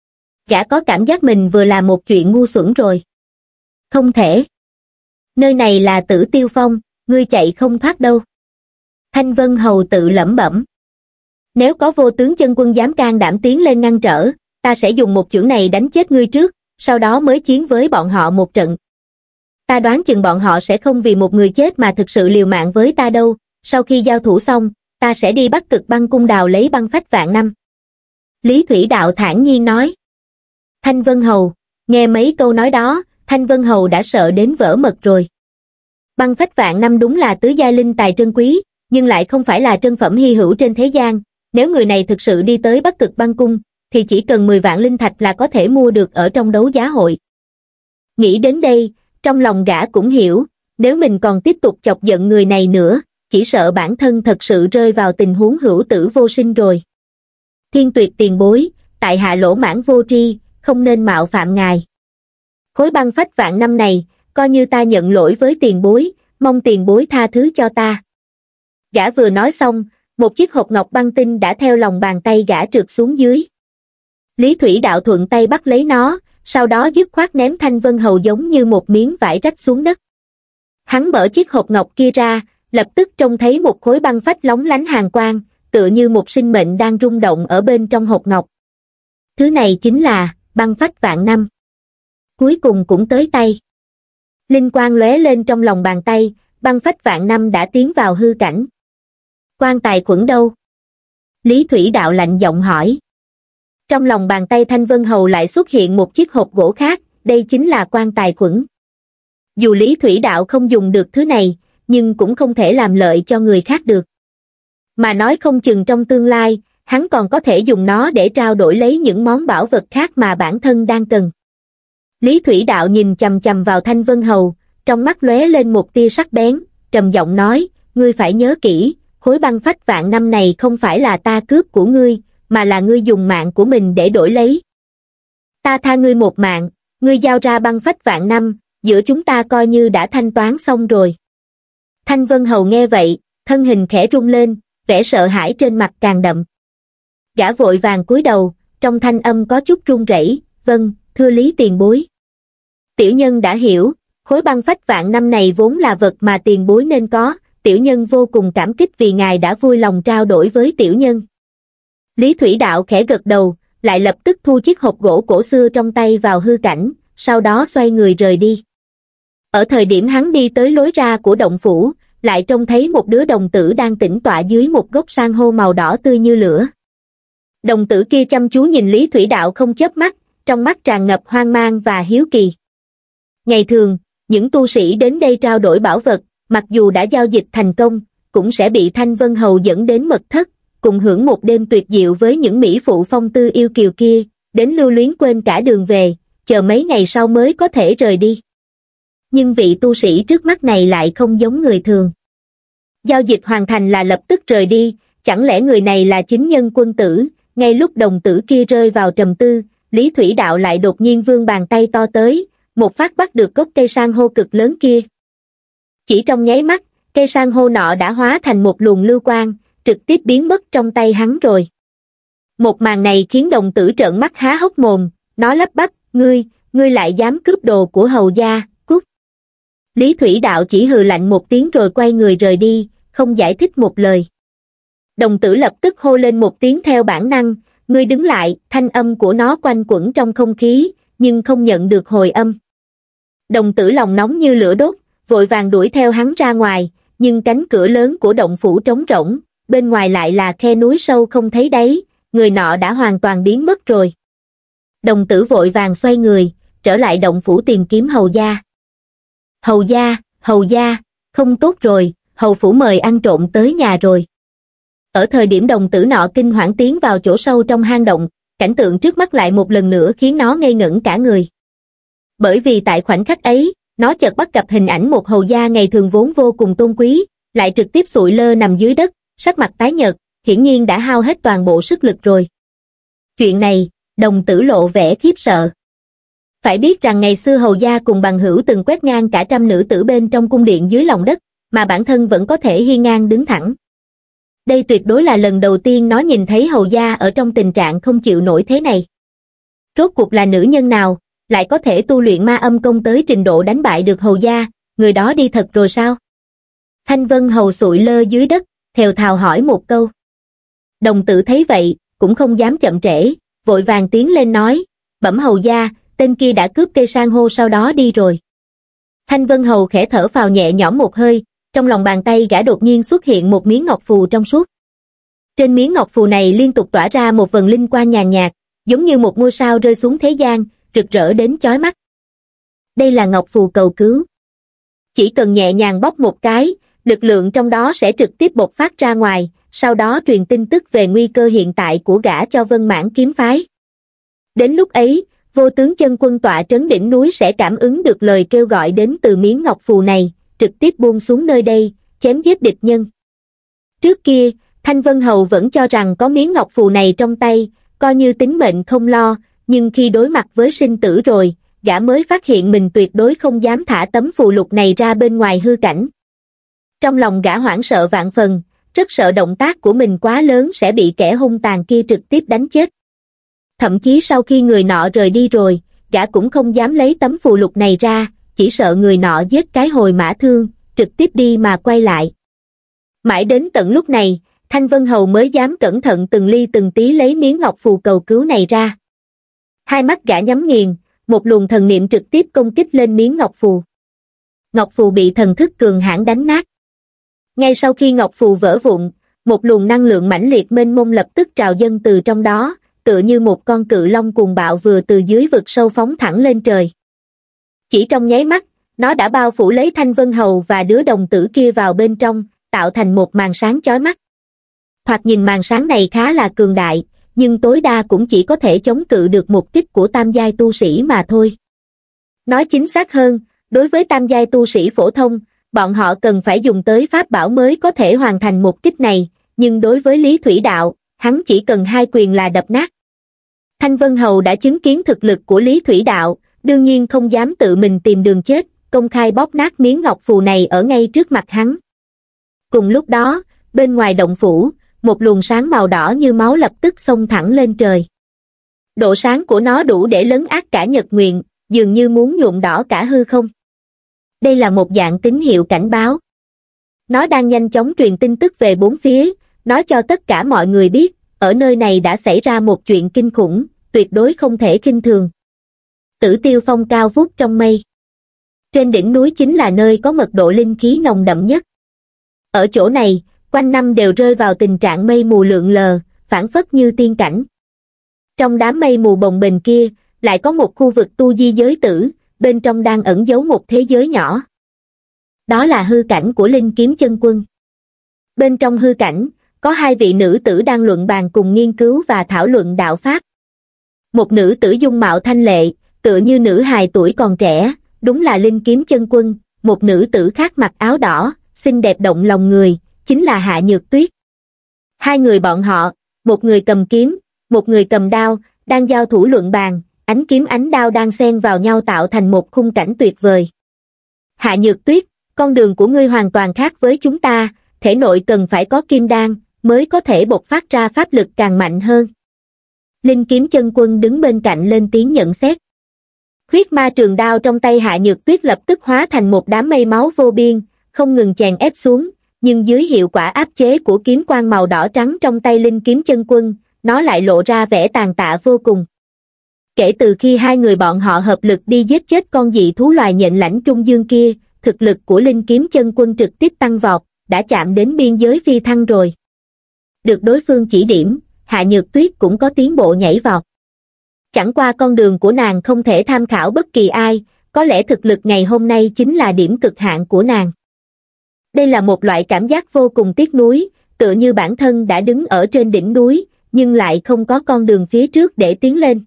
Gã có cảm giác mình vừa làm một chuyện ngu xuẩn rồi. Không thể. Nơi này là Tử Tiêu Phong, ngươi chạy không thoát đâu. Thanh Vân Hầu tự lẩm bẩm. Nếu có vô tướng chân quân dám can đảm tiến lên ngăn trở, ta sẽ dùng một chưởng này đánh chết ngươi trước, sau đó mới chiến với bọn họ một trận. Ta đoán chừng bọn họ sẽ không vì một người chết mà thực sự liều mạng với ta đâu, sau khi giao thủ xong, ta sẽ đi Bắc Cực Băng Cung đào lấy băng phách vạn năm. Lý Thủy Đạo thản nhiên nói. Thanh Vân Hầu, nghe mấy câu nói đó, Thanh Vân Hầu đã sợ đến vỡ mật rồi. Băng phách vạn năm đúng là tứ giai linh tài trân quý, nhưng lại không phải là trân phẩm hy hữu trên thế gian. Nếu người này thực sự đi tới Bắc Cực Băng Cung, thì chỉ cần mười vạn linh thạch là có thể mua được ở trong đấu giá hội. Nghĩ đến đây, trong lòng gã cũng hiểu, nếu mình còn tiếp tục chọc giận người này nữa, chỉ sợ bản thân thật sự rơi vào tình huống hữu tử vô sinh rồi. Thiên Tuyệt tiền bối, tại hạ lỗ mãn vô tri, không nên mạo phạm ngài. Khối băng phách vạn năm này, coi như ta nhận lỗi với tiền bối, mong tiền bối tha thứ cho ta. Gã vừa nói xong, một chiếc hộp ngọc băng tinh đã theo lòng bàn tay gã trượt xuống dưới. Lý Thủy Đạo thuận tay bắt lấy nó, sau đó dứt khoát ném Thanh Vân Hầu giống như một miếng vải rách xuống đất. Hắn mở chiếc hộp ngọc kia ra, lập tức trông thấy một khối băng phách lóng lánh hàn quang, tựa như một sinh mệnh đang rung động ở bên trong hộp ngọc. Thứ này chính là băng phách vạn năm. Cuối cùng cũng tới tay. Linh quang lóe lên trong lòng bàn tay, băng phách vạn năm đã tiến vào hư cảnh. Quan tài khuẩn đâu? Lý Thủy Đạo lạnh giọng hỏi. Trong lòng bàn tay Thanh Vân Hầu lại xuất hiện một chiếc hộp gỗ khác, đây chính là quan tài khuẩn. Dù Lý Thủy Đạo không dùng được thứ này, nhưng cũng không thể làm lợi cho người khác được. Mà nói không chừng trong tương lai, hắn còn có thể dùng nó để trao đổi lấy những món bảo vật khác mà bản thân đang cần. Lý Thủy Đạo nhìn chằm chằm vào Thanh Vân Hầu, trong mắt lóe lên một tia sắc bén, trầm giọng nói, ngươi phải nhớ kỹ, khối băng phách vạn năm này không phải là ta cướp của ngươi, mà là ngươi dùng mạng của mình để đổi lấy. Ta tha ngươi một mạng, ngươi giao ra băng phách vạn năm, giữa chúng ta coi như đã thanh toán xong rồi. Thanh Vân Hầu nghe vậy, thân hình khẽ rung lên, vẻ sợ hãi trên mặt càng đậm. Gã vội vàng cúi đầu, trong thanh âm có chút run rẩy, vâng, thưa Lý tiền bối. Tiểu nhân đã hiểu, khối băng phách vạn năm này vốn là vật mà tiền bối nên có, tiểu nhân vô cùng cảm kích vì ngài đã vui lòng trao đổi với tiểu nhân. Lý Thủy Đạo khẽ gật đầu, lại lập tức thu chiếc hộp gỗ cổ xưa trong tay vào hư cảnh, sau đó xoay người rời đi. Ở thời điểm hắn đi tới lối ra của động phủ, lại trông thấy một đứa đồng tử đang tĩnh tọa dưới một gốc san hô màu đỏ tươi như lửa. Đồng tử kia chăm chú nhìn Lý Thủy Đạo không chớp mắt, trong mắt tràn ngập hoang mang và hiếu kỳ. Ngày thường, những tu sĩ đến đây trao đổi bảo vật, mặc dù đã giao dịch thành công, cũng sẽ bị Thanh Vân Hầu dẫn đến mật thất, cùng hưởng một đêm tuyệt diệu với những mỹ phụ phong tư yêu kiều kia, đến lưu luyến quên cả đường về, chờ mấy ngày sau mới có thể rời đi. Nhưng vị tu sĩ trước mắt này lại không giống người thường. Giao dịch hoàn thành là lập tức rời đi, chẳng lẽ người này là chính nhân quân tử? Ngay lúc đồng tử kia rơi vào trầm tư, Lý Thủy Đạo lại đột nhiên vươn bàn tay to tới, một phát bắt được gốc cây san hô cực lớn kia. Chỉ trong nháy mắt, cây san hô nọ đã hóa thành một luồng lưu quang, trực tiếp biến mất trong tay hắn rồi. Một màn này khiến đồng tử trợn mắt há hốc mồm, nó lắp bắp, ngươi, ngươi lại dám cướp đồ của hầu gia, cút. Lý Thủy Đạo chỉ hừ lạnh một tiếng rồi quay người rời đi, không giải thích một lời. Đồng tử lập tức hô lên một tiếng theo bản năng, ngươi đứng lại, thanh âm của nó quanh quẩn trong không khí, nhưng không nhận được hồi âm. Đồng tử lòng nóng như lửa đốt, vội vàng đuổi theo hắn ra ngoài, nhưng cánh cửa lớn của động phủ trống rỗng, bên ngoài lại là khe núi sâu không thấy đáy, người nọ đã hoàn toàn biến mất rồi. Đồng tử vội vàng xoay người, trở lại động phủ tìm kiếm hầu gia. Hầu gia, hầu gia, không tốt rồi, hầu phủ mời ăn trộm tới nhà rồi. Ở thời điểm đồng tử nọ kinh hoảng tiến vào chỗ sâu trong hang động, cảnh tượng trước mắt lại một lần nữa khiến nó ngây ngẩn cả người. Bởi vì tại khoảnh khắc ấy, nó chợt bắt gặp hình ảnh một hầu gia ngày thường vốn vô cùng tôn quý, lại trực tiếp sụi lơ nằm dưới đất, sắc mặt tái nhợt, hiển nhiên đã hao hết toàn bộ sức lực rồi. Chuyện này, đồng tử lộ vẻ khiếp sợ. Phải biết rằng ngày xưa hầu gia cùng bằng hữu từng quét ngang cả trăm nữ tử bên trong cung điện dưới lòng đất, mà bản thân vẫn có thể hiên ngang đứng thẳng. Đây tuyệt đối là lần đầu tiên nó nhìn thấy hầu gia ở trong tình trạng không chịu nổi thế này. Rốt cuộc là nữ nhân nào, lại có thể tu luyện ma âm công tới trình độ đánh bại được hầu gia, người đó đi thật rồi sao? Thanh Vân Hầu sụi lơ dưới đất, thều thào hỏi một câu. Đồng tử thấy vậy, cũng không dám chậm trễ, vội vàng tiến lên nói, bẩm hầu gia, tên kia đã cướp cây san hô sau đó đi rồi. Thanh Vân Hầu khẽ thở phào nhẹ nhõm một hơi, trong lòng bàn tay gã đột nhiên xuất hiện một miếng ngọc phù trong suốt. Trên miếng ngọc phù này liên tục tỏa ra một vần linh quang nhàn nhạt, giống như một ngôi sao rơi xuống thế gian, rực rỡ đến chói mắt. Đây là ngọc phù cầu cứu. Chỉ cần nhẹ nhàng bóp một cái, lực lượng trong đó sẽ trực tiếp bộc phát ra ngoài, sau đó truyền tin tức về nguy cơ hiện tại của gã cho Vân Mãn kiếm phái. Đến lúc ấy, vô tướng chân quân tọa trấn đỉnh núi sẽ cảm ứng được lời kêu gọi đến từ miếng ngọc phù này, trực tiếp buông xuống nơi đây, chém giết địch nhân. Trước kia, Thanh Vân Hầu vẫn cho rằng có miếng ngọc phù này trong tay, coi như tính mệnh không lo, nhưng khi đối mặt với sinh tử rồi, gã mới phát hiện mình tuyệt đối không dám thả tấm phù lục này ra bên ngoài hư cảnh. Trong lòng gã hoảng sợ vạn phần, rất sợ động tác của mình quá lớn sẽ bị kẻ hung tàn kia trực tiếp đánh chết. Thậm chí sau khi người nọ rời đi rồi, gã cũng không dám lấy tấm phù lục này ra, chỉ sợ người nọ giết cái hồi mã thương, trực tiếp đi mà quay lại. Mãi đến tận lúc này, Thanh Vân Hầu mới dám cẩn thận từng ly từng tí lấy miếng ngọc phù cầu cứu này ra. Hai mắt gã nhắm nghiền, một luồng thần niệm trực tiếp công kích lên miếng ngọc phù. Ngọc phù bị thần thức cường hãn đánh nát. Ngay sau khi ngọc phù vỡ vụn, một luồng năng lượng mãnh liệt mênh mông lập tức trào dâng từ trong đó, tựa như một con cự long cuồng bạo vừa từ dưới vực sâu phóng thẳng lên trời. Chỉ trong nháy mắt, nó đã bao phủ lấy Thanh Vân Hầu và đứa đồng tử kia vào bên trong, tạo thành một màn sáng chói mắt. Thoạt nhìn màn sáng này khá là cường đại, nhưng tối đa cũng chỉ có thể chống cự được một kích của tam giai tu sĩ mà thôi. Nói chính xác hơn, đối với tam giai tu sĩ phổ thông, bọn họ cần phải dùng tới pháp bảo mới có thể hoàn thành một kích này, nhưng đối với Lý Thủy Đạo, hắn chỉ cần hai quyền là đập nát. Thanh Vân Hầu đã chứng kiến thực lực của Lý Thủy Đạo, đương nhiên không dám tự mình tìm đường chết, công khai bóp nát miếng ngọc phù này ở ngay trước mặt hắn. Cùng lúc đó, bên ngoài động phủ, một luồng sáng màu đỏ như máu lập tức xông thẳng lên trời. Độ sáng của nó đủ để lấn át cả nhật nguyện, dường như muốn nhuộm đỏ cả hư không. Đây là một dạng tín hiệu cảnh báo. Nó đang nhanh chóng truyền tin tức về bốn phía, nói cho tất cả mọi người biết, ở nơi này đã xảy ra một chuyện kinh khủng, tuyệt đối không thể khinh thường. Tử Tiêu Phong cao vút trong mây. Trên đỉnh núi chính là nơi có mật độ linh khí nồng đậm nhất. Ở chỗ này, quanh năm đều rơi vào tình trạng mây mù lượn lờ, phảng phất như tiên cảnh. Trong đám mây mù bồng bềnh kia, lại có một khu vực tu di giới tử, bên trong đang ẩn giấu một thế giới nhỏ. Đó là hư cảnh của Linh Kiếm Chân Quân. Bên trong hư cảnh, có hai vị nữ tử đang luận bàn cùng nghiên cứu và thảo luận đạo pháp. Một nữ tử dung mạo thanh lệ, tựa như nữ hài tuổi còn trẻ, đúng là Linh Kiếm Chân Quân. Một nữ tử khác mặc áo đỏ, xinh đẹp động lòng người, chính là Hạ Nhược Tuyết. Hai người bọn họ, một người cầm kiếm, một người cầm đao, đang giao thủ luận bàn, ánh kiếm ánh đao đang xen vào nhau tạo thành một khung cảnh tuyệt vời. Hạ Nhược Tuyết, con đường của ngươi hoàn toàn khác với chúng ta, thể nội cần phải có kim đan, mới có thể bộc phát ra pháp lực càng mạnh hơn. Linh Kiếm Chân Quân đứng bên cạnh lên tiếng nhận xét. Huyết ma trường đao trong tay Hạ Nhược Tuyết lập tức hóa thành một đám mây máu vô biên, không ngừng chèn ép xuống, nhưng dưới hiệu quả áp chế của kiếm quang màu đỏ trắng trong tay Linh Kiếm Chân Quân, nó lại lộ ra vẻ tàn tạ vô cùng. Kể từ khi hai người bọn họ hợp lực đi giết chết con dị thú loài nhện lãnh trung dương kia, thực lực của Linh Kiếm Chân Quân trực tiếp tăng vọt, đã chạm đến biên giới phi thăng rồi. Được đối phương chỉ điểm, Hạ Nhược Tuyết cũng có tiến bộ nhảy vọt. Chẳng qua con đường của nàng không thể tham khảo bất kỳ ai, có lẽ thực lực ngày hôm nay chính là điểm cực hạn của nàng. Đây là một loại cảm giác vô cùng tiếc nuối, tựa như bản thân đã đứng ở trên đỉnh núi, nhưng lại không có con đường phía trước để tiến lên.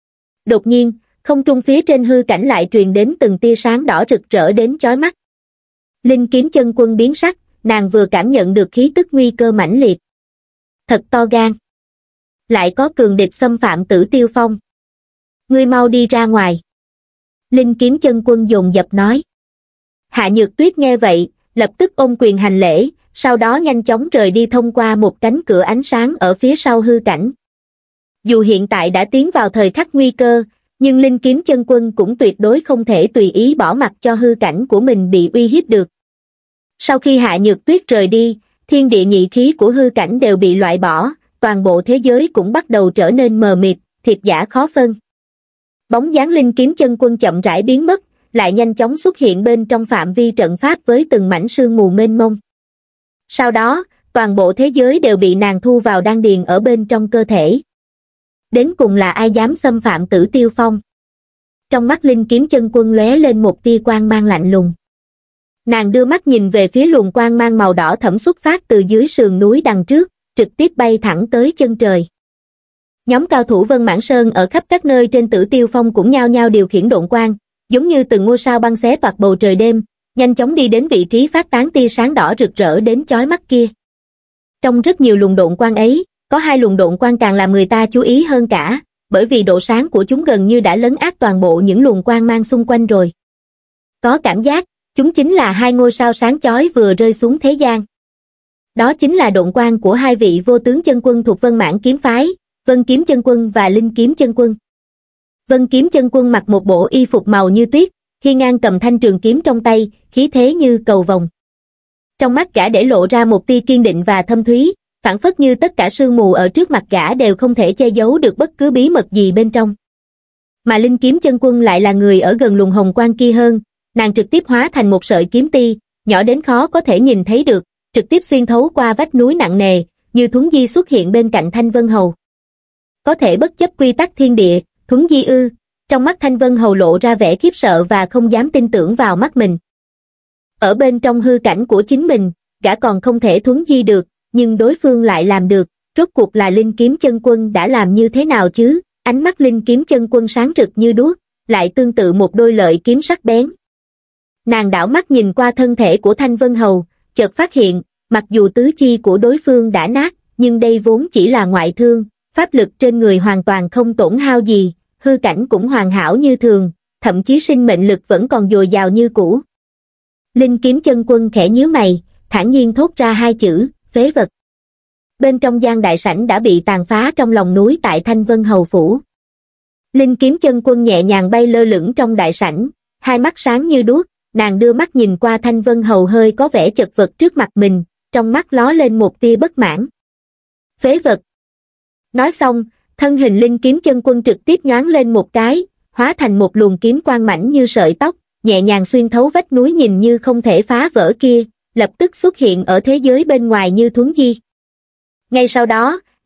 Đột nhiên, không trung phía trên hư cảnh lại truyền đến từng tia sáng đỏ rực rỡ đến chói mắt. Linh Kiếm Chân Quân biến sắc, nàng vừa cảm nhận được khí tức nguy cơ mãnh liệt. Thật to gan. Lại có cường địch xâm phạm Tử Tiêu Phong. Ngươi mau đi ra ngoài. Linh Kiếm Chân Quân dồn dập nói. Hạ Nhược Tuyết nghe vậy, lập tức ôm quyền hành lễ, sau đó nhanh chóng rời đi thông qua một cánh cửa ánh sáng ở phía sau hư cảnh. Dù hiện tại đã tiến vào thời khắc nguy cơ, nhưng Linh Kiếm Chân Quân cũng tuyệt đối không thể tùy ý bỏ mặc cho hư cảnh của mình bị uy hiếp được. Sau khi Hạ Nhược Tuyết rời đi, thiên địa nhị khí của hư cảnh đều bị loại bỏ, toàn bộ thế giới cũng bắt đầu trở nên mờ mịt, thiệt giả khó phân. Bóng dáng Linh Kiếm Chân Quân chậm rãi biến mất, lại nhanh chóng xuất hiện bên trong phạm vi trận pháp với từng mảnh sương mù mênh mông. Sau đó, toàn bộ thế giới đều bị nàng thu vào đan điền ở bên trong cơ thể. Đến cùng là ai dám xâm phạm Tử Tiêu Phong? Trong mắt Linh Kiếm Chân Quân lóe lên một tia quang mang lạnh lùng. Nàng đưa mắt nhìn về phía luồng quang mang màu đỏ thẫm xuất phát từ dưới sườn núi đằng trước, trực tiếp bay thẳng tới chân trời. Nhóm cao thủ Vân Mãn Sơn ở khắp các nơi trên Tử Tiêu Phong cũng nhao nhao điều khiển độn quang, giống như từng ngôi sao băng xé toạc bầu trời đêm, nhanh chóng đi đến vị trí phát tán tia sáng đỏ rực rỡ đến chói mắt kia. Trong rất nhiều luồng độn quang ấy, có hai luồng độn quang càng làm người ta chú ý hơn cả, bởi vì độ sáng của chúng gần như đã lấn át toàn bộ những luồng quang mang xung quanh rồi. Có cảm giác, chúng chính là hai ngôi sao sáng chói vừa rơi xuống thế gian. Đó chính là độn quang của hai vị vô tướng chân quân thuộc Vân Mãn kiếm phái, Vân Kiếm Chân Quân và Linh Kiếm Chân Quân. Vân Kiếm Chân Quân mặc một bộ y phục màu như tuyết, hiên ngang cầm thanh trường kiếm trong tay, khí thế như cầu vồng. Trong mắt gã để lộ ra một tia kiên định và thâm thúy, phảng phất như tất cả sương mù ở trước mặt gã đều không thể che giấu được bất cứ bí mật gì bên trong. Mà Linh Kiếm Chân Quân lại là người ở gần luồng hồng quang kia hơn, nàng trực tiếp hóa thành một sợi kiếm ti, nhỏ đến khó có thể nhìn thấy được, trực tiếp xuyên thấu qua vách núi nặng nề, như Thuấn Di xuất hiện bên cạnh Thanh Vân Hầu. Có thể bất chấp quy tắc thiên địa, Thuấn Di ư? Trong mắt Thanh Vân Hầu lộ ra vẻ khiếp sợ và không dám tin tưởng vào mắt mình. Ở bên trong hư cảnh của chính mình, gã còn không thể Thuấn Di được, nhưng đối phương lại làm được, rốt cuộc là Linh Kiếm Chân Quân đã làm như thế nào chứ? Ánh mắt Linh Kiếm Chân Quân sáng rực như đuốc, lại tương tự một đôi lợi kiếm sắc bén. Nàng đảo mắt nhìn qua thân thể của Thanh Vân Hầu, chợt phát hiện, mặc dù tứ chi của đối phương đã nát, nhưng đây vốn chỉ là ngoại thương, pháp lực trên người hoàn toàn không tổn hao gì, hư cảnh cũng hoàn hảo như thường, thậm chí sinh mệnh lực vẫn còn dồi dào như cũ. Linh Kiếm Chân Quân khẽ nhíu mày, thản nhiên thốt ra hai chữ, phế vật. Bên trong gian đại sảnh đã bị tàn phá trong lòng núi tại Thanh Vân Hầu Phủ. Linh Kiếm Chân Quân nhẹ nhàng bay lơ lửng trong đại sảnh, hai mắt sáng như đuốc, nàng đưa mắt nhìn qua Thanh Vân Hầu hơi có vẻ chật vật trước mặt mình, trong mắt ló lên một tia bất mãn. Phế vật. Nói xong, thân hình Linh Kiếm Chân Quân trực tiếp nhoáng lên một cái, hóa thành một luồng kiếm quang mảnh như sợi tóc, nhẹ nhàng xuyên thấu vách núi nhìn như không thể phá vỡ kia, lập tức xuất hiện ở thế giới bên ngoài như Thuấn Di. Ngay sau đó,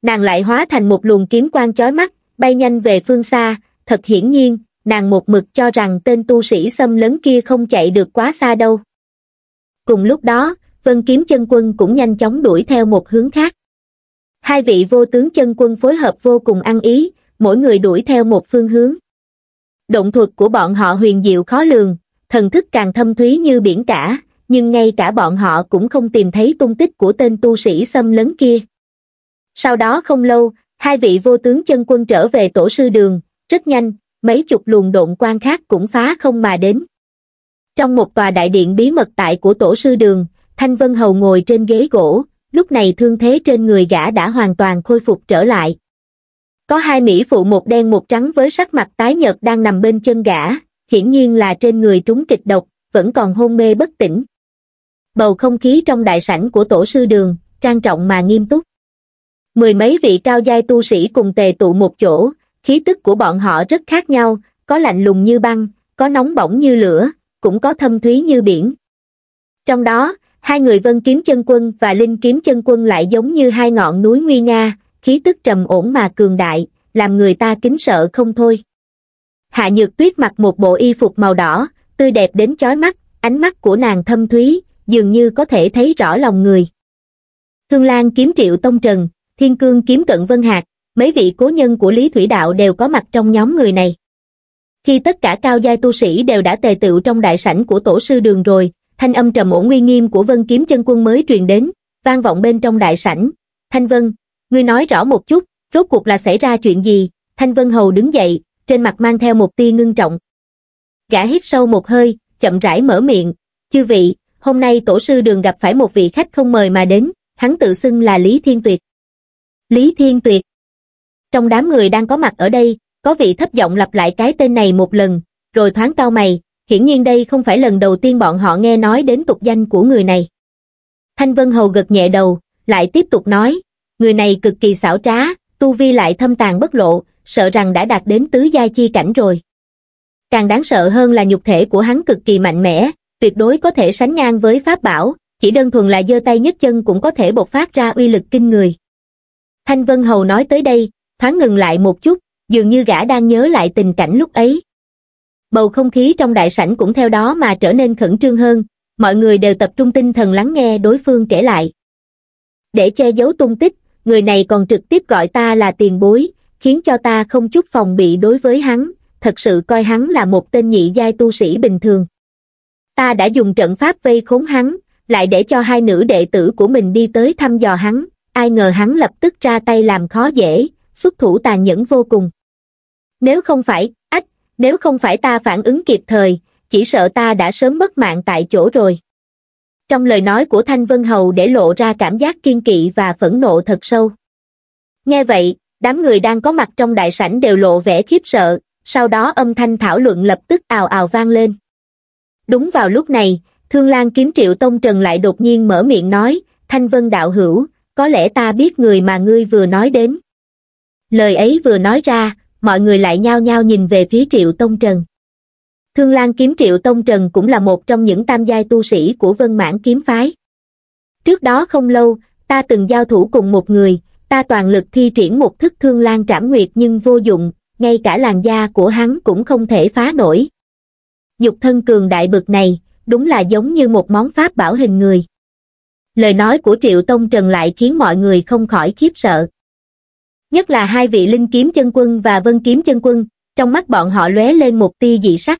nàng lại hóa thành một luồng kiếm quang chói mắt, bay nhanh về phương xa. Thật hiển nhiên, nàng một mực cho rằng tên tu sĩ xâm lấn kia không chạy được quá xa đâu. Cùng lúc đó, Vân Kiếm Chân Quân cũng nhanh chóng đuổi theo một hướng khác. Hai vị vô tướng chân quân phối hợp vô cùng ăn ý, mỗi người đuổi theo một phương hướng. Động thuật của bọn họ huyền diệu khó lường, thần thức càng thâm thúy như biển cả, nhưng ngay cả bọn họ cũng không tìm thấy tung tích của tên tu sĩ xâm lấn kia. Sau đó không lâu, hai vị vô tướng chân quân trở về tổ sư đường, rất nhanh, mấy chục luồng độn quang khác cũng phá không mà đến. Trong một tòa đại điện bí mật tại của tổ sư đường, Thanh Vân Hầu ngồi trên ghế gỗ, lúc này thương thế trên người gã đã hoàn toàn khôi phục trở lại. Có hai mỹ phụ một đen một trắng với sắc mặt tái nhợt đang nằm bên chân gã, hiển nhiên là trên người trúng kịch độc, vẫn còn hôn mê bất tỉnh. Bầu không khí trong đại sảnh của tổ sư đường, trang trọng mà nghiêm túc. Mười mấy vị cao giai tu sĩ cùng tề tụ một chỗ, khí tức của bọn họ rất khác nhau, có lạnh lùng như băng, có nóng bỏng như lửa, cũng có thâm thúy như biển. Trong đó, hai người Vân Kiếm Chân Quân và Linh Kiếm Chân Quân lại giống như hai ngọn núi nguy nga, khí tức trầm ổn mà cường đại, làm người ta kính sợ không thôi. Hạ Nhược Tuyết mặc một bộ y phục màu đỏ, tươi đẹp đến chói mắt, ánh mắt của nàng thâm thúy, dường như có thể thấy rõ lòng người. Thương Lan Kiếm Triệu Tông Trần, Thiên Cương Kiếm Cận Vân Hạc, mấy vị cố nhân của Lý Thủy Đạo đều có mặt trong nhóm người này. Khi tất cả cao giai tu sĩ đều đã tề tựu trong đại sảnh của tổ sư đường rồi, thanh âm trầm ổn uy nghiêm của Vân Kiếm Chân Quân mới truyền đến, vang vọng bên trong đại sảnh. Thanh Vân, ngươi nói rõ một chút, rốt cuộc là xảy ra chuyện gì? Thanh Vân Hầu đứng dậy, trên mặt mang theo một tia ngưng trọng. Gã hít sâu một hơi, chậm rãi mở miệng, chư vị, hôm nay tổ sư đường gặp phải một vị khách không mời mà đến, hắn tự xưng là Lý Thiên Tuyệt. Lý Thiên Tuyệt. Trong đám người đang có mặt ở đây, có vị thấp giọng lặp lại cái tên này một lần, rồi thoáng cau mày, hiển nhiên đây không phải lần đầu tiên bọn họ nghe nói đến tục danh của người này. Thanh Vân Hầu gật nhẹ đầu, lại tiếp tục nói, người này cực kỳ xảo trá, tu vi lại thâm tàng bất lộ, sợ rằng đã đạt đến tứ giai chi cảnh rồi. Càng đáng sợ hơn là nhục thể của hắn cực kỳ mạnh mẽ, tuyệt đối có thể sánh ngang với pháp bảo, chỉ đơn thuần là giơ tay nhấc chân cũng có thể bộc phát ra uy lực kinh người. Thanh Vân Hầu nói tới đây, thoáng ngừng lại một chút, dường như gã đang nhớ lại tình cảnh lúc ấy. Bầu không khí trong đại sảnh cũng theo đó mà trở nên khẩn trương hơn, mọi người đều tập trung tinh thần lắng nghe đối phương kể lại. Để che giấu tung tích, người này còn trực tiếp gọi ta là tiền bối, khiến cho ta không chút phòng bị đối với hắn, thật sự coi hắn là một tên nhị giai tu sĩ bình thường. Ta đã dùng trận pháp vây khốn hắn, lại để cho hai nữ đệ tử của mình đi tới thăm dò hắn, ai ngờ hắn lập tức ra tay làm khó dễ, xuất thủ tàn nhẫn vô cùng. Nếu không phải, ách, nếu không phải ta phản ứng kịp thời, chỉ sợ ta đã sớm mất mạng tại chỗ rồi. Trong lời nói của Thanh Vân Hầu để lộ ra cảm giác kiên kỵ và phẫn nộ thật sâu. Nghe vậy, đám người đang có mặt trong đại sảnh đều lộ vẻ khiếp sợ, sau đó âm thanh thảo luận lập tức ào ào vang lên. Đúng vào lúc này, Thương Lan Kiếm Triệu Tông Trần lại đột nhiên mở miệng nói, Thanh Vân đạo hữu, có lẽ ta biết người mà ngươi vừa nói đến. Lời ấy vừa nói ra, mọi người lại nhao nhao nhìn về phía Triệu Tông Trần. Thương Lan Kiếm Triệu Tông Trần cũng là một trong những tam giai tu sĩ của Vân Mãn Kiếm Phái. Trước đó không lâu, ta từng giao thủ cùng một người, ta toàn lực thi triển một thức Thương Lan Trảm Nguyệt nhưng vô dụng, ngay cả làn da của hắn cũng không thể phá nổi. Nhục thân cường đại bực này, đúng là giống như một món pháp bảo hình người. Lời nói của Triệu Tông Trần lại khiến mọi người không khỏi khiếp sợ. Nhất là hai vị Linh Kiếm Chân Quân và Vân Kiếm Chân Quân, trong mắt bọn họ lóe lên một tia dị sắc.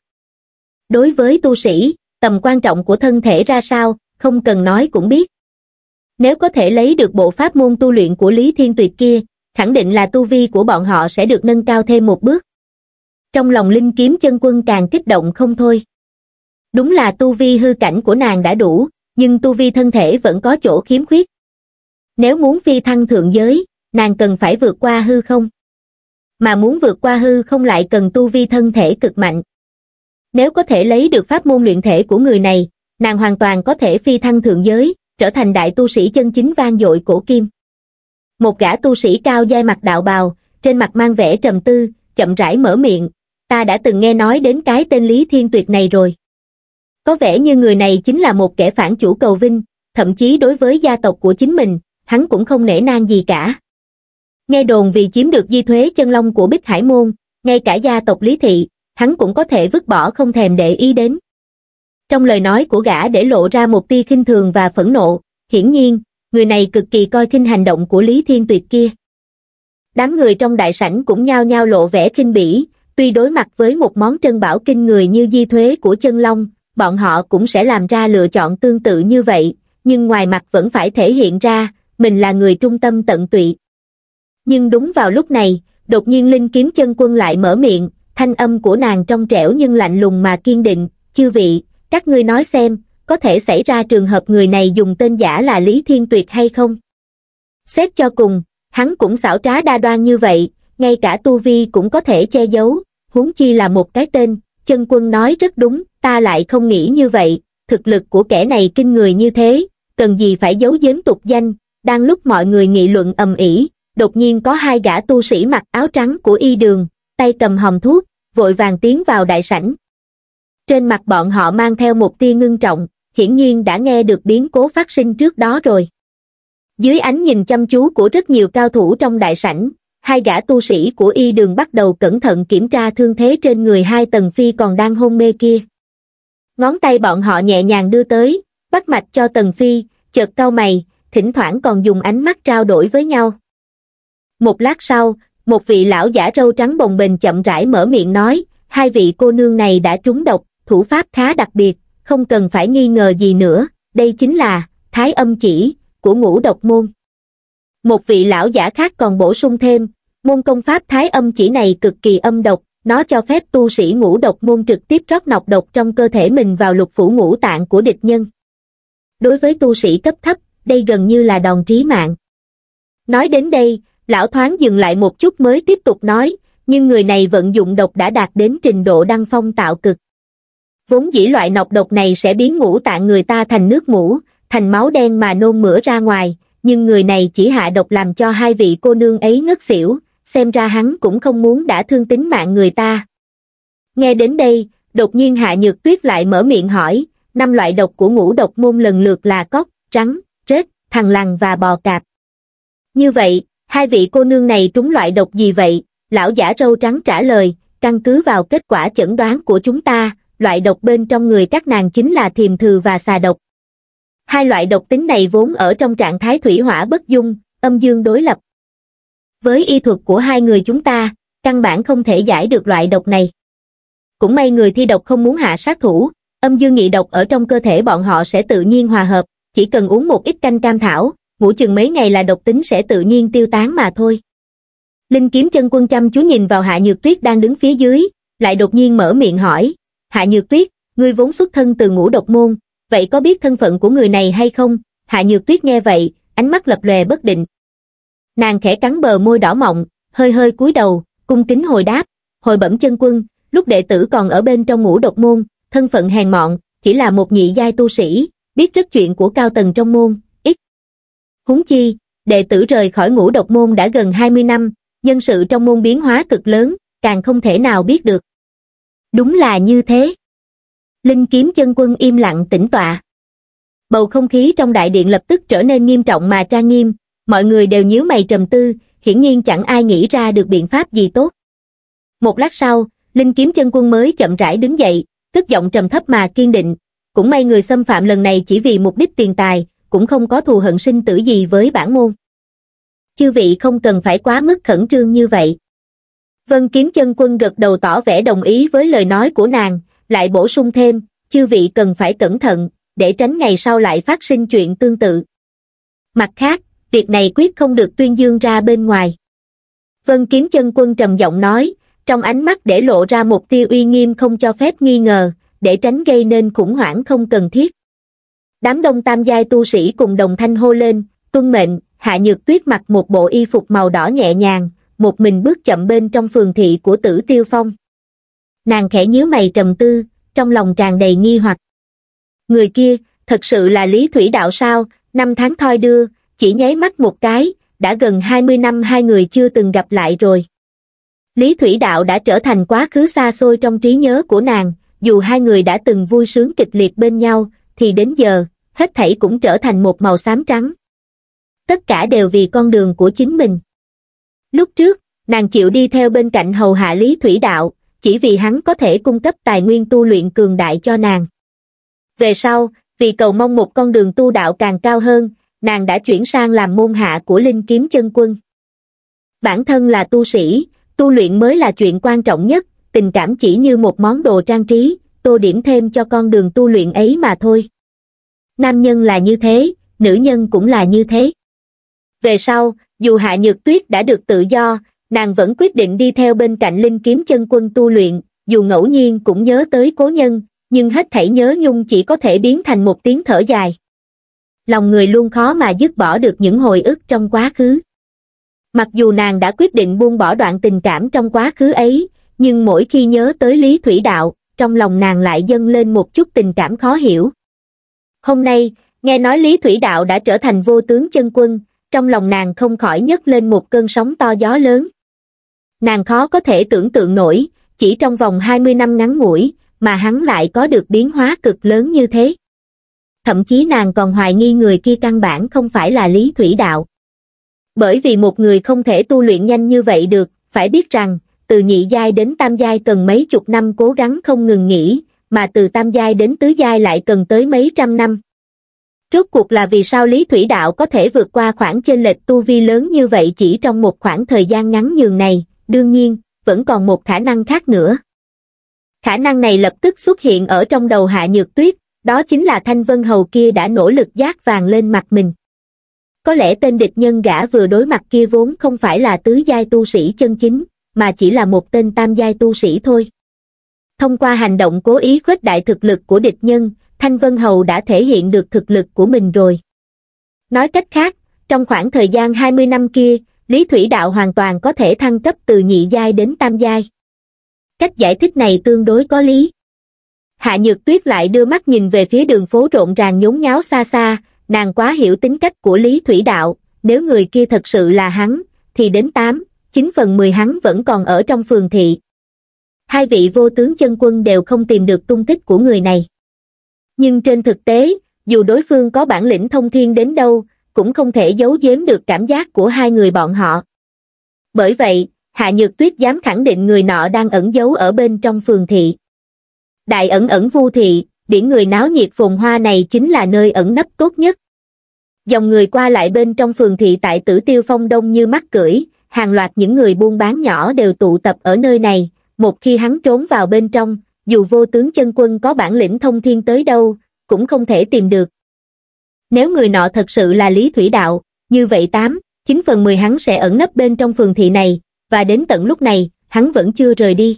Đối với tu sĩ, tầm quan trọng của thân thể ra sao, không cần nói cũng biết. Nếu có thể lấy được bộ pháp môn tu luyện của Lý Thiên Tuyệt kia, khẳng định là tu vi của bọn họ sẽ được nâng cao thêm một bước. Trong lòng Linh Kiếm Chân Quân càng kích động không thôi. Đúng là tu vi hư cảnh của nàng đã đủ, nhưng tu vi thân thể vẫn có chỗ khiếm khuyết. Nếu muốn phi thăng thượng giới, nàng cần phải vượt qua hư không. Mà muốn vượt qua hư không lại cần tu vi thân thể cực mạnh. Nếu có thể lấy được pháp môn luyện thể của người này, nàng hoàn toàn có thể phi thăng thượng giới, trở thành đại tu sĩ chân chính vang dội cổ kim. Một gã tu sĩ cao giai mặc đạo bào, trên mặt mang vẻ trầm tư, chậm rãi mở miệng, ta đã từng nghe nói đến cái tên Lý Thiên Tuyệt này rồi. Có vẻ như người này chính là một kẻ phản chủ cầu vinh, thậm chí đối với gia tộc của chính mình, hắn cũng không nể nang gì cả. Nghe đồn vì chiếm được di thuế chân long của Bích Hải Môn, ngay cả gia tộc Lý Thị, hắn cũng có thể vứt bỏ không thèm để ý đến. Trong lời nói của gã để lộ ra một tia khinh thường và phẫn nộ, hiển nhiên, người này cực kỳ coi khinh hành động của Lý Thiên Tuyệt kia. Đám người trong đại sảnh cũng nhao nhao lộ vẻ khinh bỉ, tuy đối mặt với một món trân bảo kinh người như di thuế của chân long, bọn họ cũng sẽ làm ra lựa chọn tương tự như vậy, nhưng ngoài mặt vẫn phải thể hiện ra, mình là người trung tâm tận tụy. Nhưng đúng vào lúc này, đột nhiên Linh Kiếm Chân Quân lại mở miệng, thanh âm của nàng trong trẻo nhưng lạnh lùng mà kiên định, chư vị, các ngươi nói xem, có thể xảy ra trường hợp người này dùng tên giả là Lý Thiên Tuyệt hay không? Xét cho cùng, hắn cũng xảo trá đa đoan như vậy, ngay cả tu vi cũng có thể che giấu, huống chi là một cái tên. Chân Quân nói rất đúng, ta lại không nghĩ như vậy, thực lực của kẻ này kinh người như thế, cần gì phải giấu giếm tục danh. Đang lúc mọi người nghị luận ầm ĩ, đột nhiên có hai gã tu sĩ mặc áo trắng của y đường, tay cầm hòm thuốc, vội vàng tiến vào đại sảnh. Trên mặt bọn họ mang theo một tia ngưng trọng, hiển nhiên đã nghe được biến cố phát sinh trước đó rồi. Dưới ánh nhìn chăm chú của rất nhiều cao thủ trong đại sảnh, hai gã tu sĩ của y đường bắt đầu cẩn thận kiểm tra thương thế trên người hai Tần Phi còn đang hôn mê kia. Ngón tay bọn họ nhẹ nhàng đưa tới, bắt mạch cho Tần Phi, chợt cau mày, thỉnh thoảng còn dùng ánh mắt trao đổi với nhau. Một lát sau, một vị lão giả râu trắng bồng bềnh chậm rãi mở miệng nói, hai vị cô nương này đã trúng độc, thủ pháp khá đặc biệt, không cần phải nghi ngờ gì nữa, đây chính là Thái Âm Chỉ của Ngũ Độc Môn. Một vị lão giả khác còn bổ sung thêm, môn công pháp Thái Âm Chỉ này cực kỳ âm độc, nó cho phép tu sĩ Ngũ Độc Môn trực tiếp rót nọc độc trong cơ thể mình vào lục phủ ngũ tạng của địch nhân. Đối với tu sĩ cấp thấp, đây gần như là đòn trí mạng. Nói đến đây, lão thoáng dừng lại một chút mới tiếp tục nói, nhưng người này vận dụng độc đã đạt đến trình độ đăng phong tạo cực. Vốn dĩ loại nọc độc này sẽ biến ngũ tạng người ta thành nước mủ, thành máu đen mà nôn mửa ra ngoài, nhưng người này chỉ hạ độc làm cho hai vị cô nương ấy ngất xỉu, xem ra hắn cũng không muốn đả thương tính mạng người ta. Nghe đến đây, đột nhiên Hạ Nhược Tuyết lại mở miệng hỏi, năm loại độc của Ngũ Độc Môn lần lượt là cóc, rắn, rết, thằn lằn và bò cạp. Như vậy, hai vị cô nương này trúng loại độc gì vậy? Lão giả râu trắng trả lời, căn cứ vào kết quả chẩn đoán của chúng ta, loại độc bên trong người các nàng chính là thiềm thừ và xà độc. Hai loại độc tính này vốn ở trong trạng thái thủy hỏa bất dung, âm dương đối lập. Với y thuật của hai người chúng ta, căn bản không thể giải được loại độc này. Cũng may người thi độc không muốn hạ sát thủ, âm dương nhị độc ở trong cơ thể bọn họ sẽ tự nhiên hòa hợp, chỉ cần uống một ít canh cam thảo, ngủ chừng mấy ngày là độc tính sẽ tự nhiên tiêu tán mà thôi. Linh Kiếm Chân Quân chăm chú nhìn vào Hạ Nhược Tuyết đang đứng phía dưới, lại đột nhiên mở miệng hỏi, Hạ Nhược Tuyết, ngươi vốn xuất thân từ Ngũ Độc Môn, vậy có biết thân phận của người này hay không? Hạ Nhược Tuyết nghe vậy, ánh mắt lập lòe bất định. Nàng khẽ cắn bờ môi đỏ mọng, hơi hơi cúi đầu, cung kính hồi đáp, hồi bẩm chân quân, lúc đệ tử còn ở bên trong Ngũ Độc Môn, thân phận hèn mọn, chỉ là một nhị giai tu sĩ, biết rất chuyện của cao tầng trong môn, ít. Huống chi, đệ tử rời khỏi Ngũ Độc Môn đã gần hai mươi năm, nhân sự trong môn biến hóa cực lớn, càng không thể nào biết được. Đúng là như thế. Linh Kiếm Chân Quân im lặng tĩnh tọa. Bầu không khí trong đại điện lập tức trở nên nghiêm trọng mà trang nghiêm, mọi người đều nhíu mày trầm tư, hiển nhiên chẳng ai nghĩ ra được biện pháp gì tốt. Một lát sau, Linh Kiếm Chân Quân mới chậm rãi đứng dậy, cất giọng trầm thấp mà kiên định, cũng may người xâm phạm lần này chỉ vì mục đích tiền tài, cũng không có thù hận sinh tử gì với bản môn. Chư vị không cần phải quá mức khẩn trương như vậy. Vân Kiếm Chân Quân gật đầu tỏ vẻ đồng ý với lời nói của nàng, lại bổ sung thêm, chư vị cần phải cẩn thận, để tránh ngày sau lại phát sinh chuyện tương tự. Mặt khác, việc này quyết không được tuyên dương ra bên ngoài. Vân Kiếm Chân Quân trầm giọng nói, trong ánh mắt để lộ ra một tia uy nghiêm không cho phép nghi ngờ, để tránh gây nên khủng hoảng không cần thiết. Đám đông tam giai tu sĩ cùng đồng thanh hô lên, tuân mệnh. Hạ Nhược Tuyết mặc một bộ y phục màu đỏ nhẹ nhàng, một mình bước chậm bên trong phường thị của Tử Tiêu Phong. Nàng khẽ nhíu mày trầm tư, trong lòng tràn đầy nghi hoặc. Người kia, thật sự là Lý Thủy Đạo sao? Năm tháng thoi đưa, chỉ nháy mắt một cái, đã gần hai mươi năm hai người chưa từng gặp lại rồi. Lý Thủy Đạo đã trở thành quá khứ xa xôi trong trí nhớ của nàng, dù hai người đã từng vui sướng kịch liệt bên nhau, thì đến giờ, hết thảy cũng trở thành một màu xám trắng. Tất cả đều vì con đường của chính mình. Lúc trước, nàng chịu đi theo bên cạnh hầu hạ Lý Thủy Đạo, chỉ vì hắn có thể cung cấp tài nguyên tu luyện cường đại cho nàng. Về sau, vì cầu mong một con đường tu đạo càng cao hơn, nàng đã chuyển sang làm môn hạ của Linh Kiếm Chân Quân. Bản thân là tu sĩ, tu luyện mới là chuyện quan trọng nhất, tình cảm chỉ như một món đồ trang trí, tô điểm thêm cho con đường tu luyện ấy mà thôi. Nam nhân là như thế, nữ nhân cũng là như thế. Về sau, dù Hạ Nhược Tuyết đã được tự do, nàng vẫn quyết định đi theo bên cạnh Linh Kiếm Chân Quân tu luyện, dù ngẫu nhiên cũng nhớ tới cố nhân, nhưng hết thảy nhớ nhung chỉ có thể biến thành một tiếng thở dài. Lòng người luôn khó mà dứt bỏ được những hồi ức trong quá khứ. Mặc dù nàng đã quyết định buông bỏ đoạn tình cảm trong quá khứ ấy, nhưng mỗi khi nhớ tới Lý Thủy Đạo, trong lòng nàng lại dâng lên một chút tình cảm khó hiểu. Hôm nay, nghe nói Lý Thủy Đạo đã trở thành vô tướng chân quân, trong lòng nàng không khỏi nhấc lên một cơn sóng to gió lớn. Nàng khó có thể tưởng tượng nổi, chỉ trong vòng hai mươi năm ngắn ngủi, mà hắn lại có được biến hóa cực lớn như thế. Thậm chí nàng còn hoài nghi người kia căn bản không phải là Lý Thủy Đạo. Bởi vì một người không thể tu luyện nhanh như vậy được, phải biết rằng, từ nhị giai đến tam giai cần mấy chục năm cố gắng không ngừng nghỉ, mà từ tam giai đến tứ giai lại cần tới mấy trăm năm. Rốt cuộc là vì sao Lý Thủy Đạo có thể vượt qua khoảng chênh lệch tu vi lớn như vậy chỉ trong một khoảng thời gian ngắn nhường này, đương nhiên, vẫn còn một khả năng khác nữa. Khả năng này lập tức xuất hiện ở trong đầu Hạ Nhược Tuyết, đó chính là Thanh Vân Hầu kia đã nỗ lực dát vàng lên mặt mình. Có lẽ tên địch nhân gã vừa đối mặt kia vốn không phải là tứ giai tu sĩ chân chính, mà chỉ là một tên tam giai tu sĩ thôi. Thông qua hành động cố ý khuếch đại thực lực của địch nhân, Thanh Vân Hầu đã thể hiện được thực lực của mình rồi. Nói cách khác, trong khoảng thời gian hai mươi năm kia, Lý Thủy Đạo hoàn toàn có thể thăng cấp từ nhị giai đến tam giai. Cách giải thích này tương đối có lý. Hạ Nhược Tuyết lại đưa mắt nhìn về phía đường phố rộn ràng nhốn nháo xa xa, nàng quá hiểu tính cách của Lý Thủy Đạo, nếu người kia thật sự là hắn, thì đến tám, chín phần mười hắn vẫn còn ở trong phường thị. Hai vị vô tướng chân quân đều không tìm được tung tích của người này. Nhưng trên thực tế, dù đối phương có bản lĩnh thông thiên đến đâu, cũng không thể giấu giếm được cảm giác của hai người bọn họ. Bởi vậy, Hạ Nhược Tuyết dám khẳng định người nọ đang ẩn giấu ở bên trong phường thị. Đại ẩn ẩn vu thị, biển người náo nhiệt phồn hoa này chính là nơi ẩn nấp tốt nhất. Dòng người qua lại bên trong phường thị tại Tử Tiêu Phong đông như mắc cưỡi, hàng loạt những người buôn bán nhỏ đều tụ tập ở nơi này, một khi hắn trốn vào bên trong, dù vô tướng chân quân có bản lĩnh thông thiên tới đâu, cũng không thể tìm được. Nếu người nọ thật sự là Lý Thủy Đạo, như vậy tám, chín phần mười hắn sẽ ẩn nấp bên trong phường thị này, và đến tận lúc này, hắn vẫn chưa rời đi.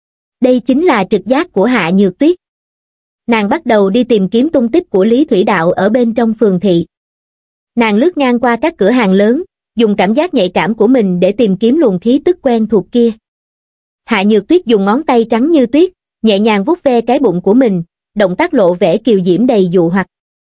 Đây chính là trực giác của Hạ Nhược Tuyết. Nàng bắt đầu đi tìm kiếm tung tích của Lý Thủy Đạo ở bên trong phường thị. Nàng lướt ngang qua các cửa hàng lớn, dùng cảm giác nhạy cảm của mình để tìm kiếm luồng khí tức quen thuộc kia. Hạ Nhược Tuyết dùng ngón tay trắng như tuyết, nhẹ nhàng vuốt ve cái bụng của mình, động tác lộ vẻ kiều diễm đầy dụ hoặc.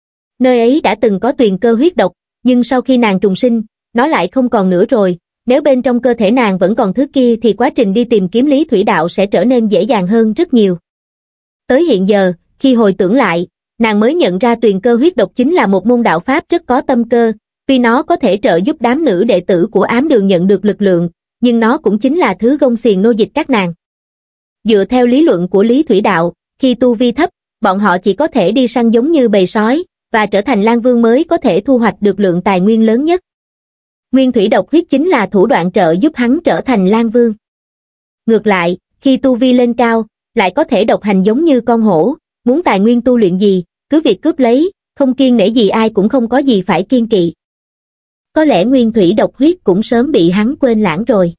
Nơi ấy đã từng có tuyền cơ huyết độc, nhưng sau khi nàng trùng sinh, nó lại không còn nữa rồi. Nếu bên trong cơ thể nàng vẫn còn thứ kia thì quá trình đi tìm kiếm Lý Thủy Đạo sẽ trở nên dễ dàng hơn rất nhiều. Tới hiện giờ, khi hồi tưởng lại, nàng mới nhận ra tuyền cơ huyết độc chính là một môn đạo pháp rất có tâm cơ, vì nó có thể trợ giúp đám nữ đệ tử của ám đường nhận được lực lượng, nhưng nó cũng chính là thứ gông xiềng nô dịch các nàng. Dựa theo lý luận của Lý Thủy Đạo, khi tu vi thấp, bọn họ chỉ có thể đi săn giống như bầy sói, và trở thành lang vương mới có thể thu hoạch được lượng tài nguyên lớn nhất. Nguyên thủy độc huyết chính là thủ đoạn trợ giúp hắn trở thành lang vương. Ngược lại, khi tu vi lên cao, lại có thể độc hành giống như con hổ, muốn tài nguyên tu luyện gì, cứ việc cướp lấy, không kiêng nể gì ai cũng không có gì phải kiêng kỵ. Có lẽ nguyên thủy độc huyết cũng sớm bị hắn quên lãng rồi.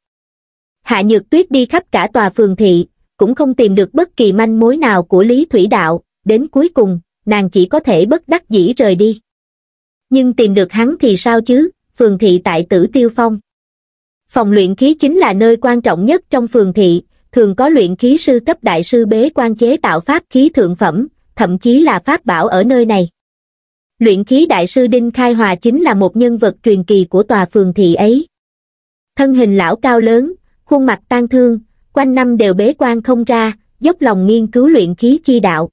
Hạ Nhược Tuyết đi khắp cả tòa phường thị, cũng không tìm được bất kỳ manh mối nào của Lý Thủy Đạo, đến cuối cùng, nàng chỉ có thể bất đắc dĩ rời đi. Nhưng tìm được hắn thì sao chứ, phường thị tại Tử Tiêu Phong. Phòng luyện khí chính là nơi quan trọng nhất trong phường thị, thường có luyện khí sư cấp đại sư bế quan chế tạo pháp khí thượng phẩm, thậm chí là pháp bảo ở nơi này. Luyện khí đại sư Đinh Khai Hòa chính là một nhân vật truyền kỳ của tòa phường thị ấy. Thân hình lão cao lớn, khuôn mặt tang thương, quanh năm đều bế quan không ra, dốc lòng nghiên cứu luyện khí chi đạo.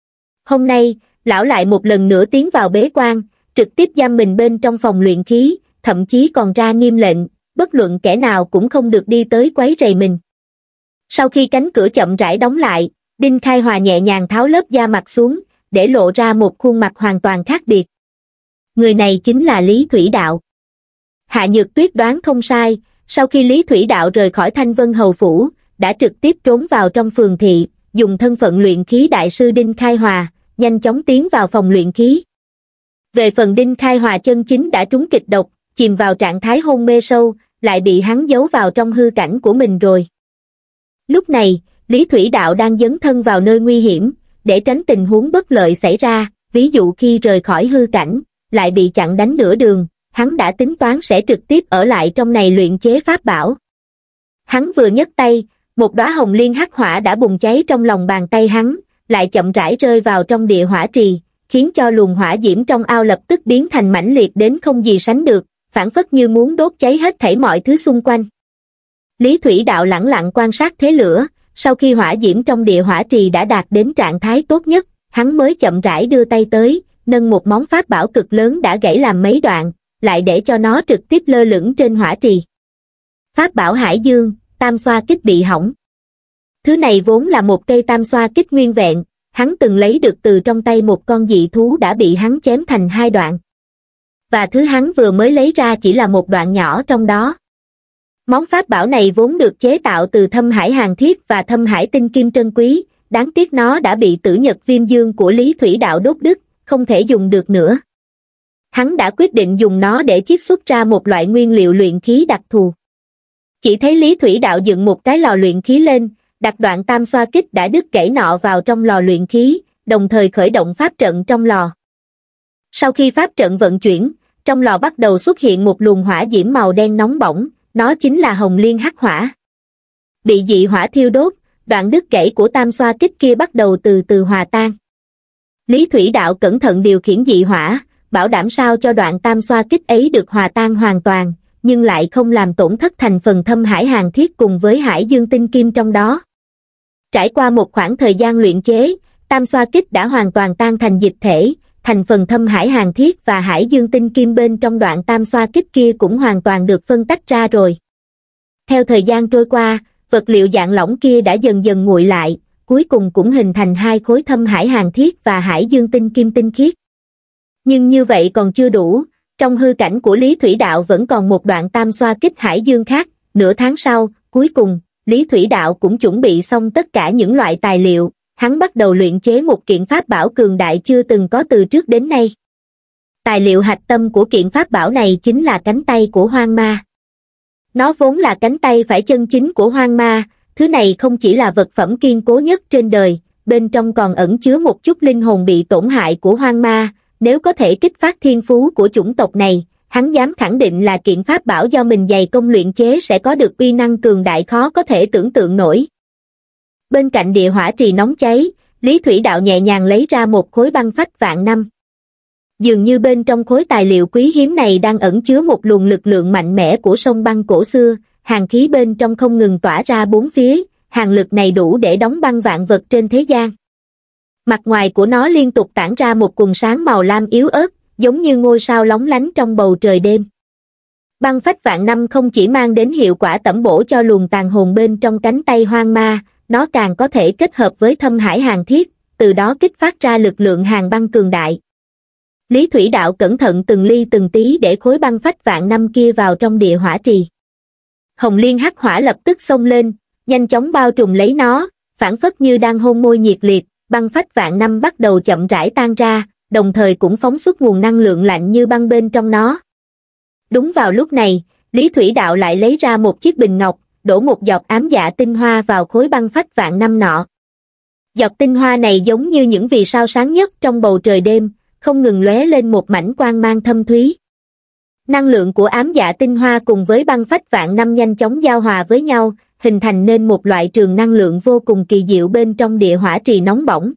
Hôm nay, lão lại một lần nữa tiến vào bế quan, trực tiếp giam mình bên trong phòng luyện khí, thậm chí còn ra nghiêm lệnh, bất luận kẻ nào cũng không được đi tới quấy rầy mình. Sau khi cánh cửa chậm rãi đóng lại, Đinh Khai Hòa nhẹ nhàng tháo lớp da mặt xuống, để lộ ra một khuôn mặt hoàn toàn khác biệt. Người này chính là Lý Thủy Đạo. Hạ Nhược Tuyết đoán không sai, sau khi Lý Thủy Đạo rời khỏi Thanh Vân Hầu Phủ, đã trực tiếp trốn vào trong phường thị, dùng thân phận luyện khí đại sư Đinh Khai Hòa, nhanh chóng tiến vào phòng luyện khí. Về phần Đinh Khai Hòa chân chính đã trúng kịch độc, chìm vào trạng thái hôn mê sâu, lại bị hắn giấu vào trong hư cảnh của mình rồi. Lúc này, Lý Thủy Đạo đang dấn thân vào nơi nguy hiểm, để tránh tình huống bất lợi xảy ra, ví dụ khi rời khỏi hư cảnh, lại bị chặn đánh nửa đường, hắn đã tính toán sẽ trực tiếp ở lại trong này luyện chế pháp bảo. Hắn vừa nhấc tay, một đóa hồng liên hắc hỏa đã bùng cháy trong lòng bàn tay hắn, lại chậm rãi rơi vào trong địa hỏa trì, khiến cho luồng hỏa diễm trong ao lập tức biến thành mãnh liệt đến không gì sánh được, phảng phất như muốn đốt cháy hết thảy mọi thứ xung quanh. Lý Thủy Đạo lẳng lặng quan sát thế lửa, sau khi hỏa diễm trong địa hỏa trì đã đạt đến trạng thái tốt nhất, hắn mới chậm rãi đưa tay tới, nâng một món pháp bảo cực lớn đã gãy làm mấy đoạn, lại để cho nó trực tiếp lơ lửng trên hỏa trì. Pháp bảo Hải Dương, tam xoa kích bị hỏng. Thứ này vốn là một cây tam xoa kích nguyên vẹn, hắn từng lấy được từ trong tay một con dị thú đã bị hắn chém thành hai đoạn. Và thứ hắn vừa mới lấy ra chỉ là một đoạn nhỏ trong đó. Món pháp bảo này vốn được chế tạo từ thâm hải hàn thiết và thâm hải tinh kim trân quý, đáng tiếc nó đã bị tử nhật viêm dương của Lý Thủy Đạo đốt đứt, không thể dùng được nữa. Hắn đã quyết định dùng nó để chiết xuất ra một loại nguyên liệu luyện khí đặc thù. Chỉ thấy Lý Thủy Đạo dựng một cái lò luyện khí lên, đặt đoạn tam xoa kích đã đứt gãy nọ vào trong lò luyện khí, đồng thời khởi động pháp trận trong lò. Sau khi pháp trận vận chuyển, trong lò bắt đầu xuất hiện một luồng hỏa diễm màu đen nóng bỏng, nó chính là hồng liên hắc hỏa. Bị dị hỏa thiêu đốt, đoạn đứt gãy của tam xoa kích kia bắt đầu từ từ hòa tan. Lý Thủy Đạo cẩn thận điều khiển dị hỏa, bảo đảm sao cho đoạn tam xoa kích ấy được hòa tan hoàn toàn, nhưng lại không làm tổn thất thành phần thâm hải hàn thiết cùng với hải dương tinh kim trong đó. Trải qua một khoảng thời gian luyện chế, tam xoa kích đã hoàn toàn tan thành dịch thể, thành phần thâm hải hàn thiết và hải dương tinh kim bên trong đoạn tam xoa kích kia cũng hoàn toàn được phân tách ra rồi. Theo thời gian trôi qua, vật liệu dạng lỏng kia đã dần dần nguội lại, cuối cùng cũng hình thành hai khối thâm hải hàn thiết và hải dương tinh kim tinh khiết. Nhưng như vậy còn chưa đủ, trong hư cảnh của Lý Thủy Đạo vẫn còn một đoạn tam xoa kích hải dương khác. Nửa tháng sau, cuối cùng, Lý Thủy Đạo cũng chuẩn bị xong tất cả những loại tài liệu, hắn bắt đầu luyện chế một kiện pháp bảo cường đại chưa từng có từ trước đến nay. Tài liệu hạch tâm của kiện pháp bảo này chính là cánh tay của Hoang Ma. Nó vốn là cánh tay phải chân chính của Hoang Ma, thứ này không chỉ là vật phẩm kiên cố nhất trên đời, bên trong còn ẩn chứa một chút linh hồn bị tổn hại của Hoang Ma, nếu có thể kích phát thiên phú của chủng tộc này, hắn dám khẳng định là kiện pháp bảo do mình dày công luyện chế sẽ có được uy năng cường đại khó có thể tưởng tượng nổi. Bên cạnh địa hỏa trì nóng cháy, Lý Thủy Đạo nhẹ nhàng lấy ra một khối băng phách vạn năm. Dường như bên trong khối tài liệu quý hiếm này đang ẩn chứa một luồng lực lượng mạnh mẽ của sông băng cổ xưa, hàn khí bên trong không ngừng tỏa ra bốn phía, hàn lực này đủ để đóng băng vạn vật trên thế gian. Mặt ngoài của nó liên tục tản ra một quầng sáng màu lam yếu ớt, giống như ngôi sao lóng lánh trong bầu trời đêm. Băng phách vạn năm không chỉ mang đến hiệu quả tẩm bổ cho luồng tàn hồn bên trong cánh tay Hoang Ma, nó càng có thể kết hợp với thâm hải hàn thiết, từ đó kích phát ra lực lượng hàn băng cường đại. Lý Thủy Đạo cẩn thận từng ly từng tí để khối băng phách vạn năm kia vào trong địa hỏa trì. Hồng liên hắc hỏa lập tức xông lên, nhanh chóng bao trùm lấy nó, phảng phất như đang hôn môi nhiệt liệt, băng phách vạn năm bắt đầu chậm rãi tan ra, đồng thời cũng phóng xuất nguồn năng lượng lạnh như băng bên trong nó. Đúng vào lúc này, Lý Thủy Đạo lại lấy ra một chiếc bình ngọc, đổ một giọt ám dạ tinh hoa vào khối băng phách vạn năm nọ. Giọt tinh hoa này giống như những vì sao sáng nhất trong bầu trời đêm, không ngừng lóe lên một mảnh quang mang thâm thúy. Năng lượng của ám dạ tinh hoa cùng với băng phách vạn năm nhanh chóng giao hòa với nhau, hình thành nên một loại trường năng lượng vô cùng kỳ diệu bên trong địa hỏa trì nóng bỏng.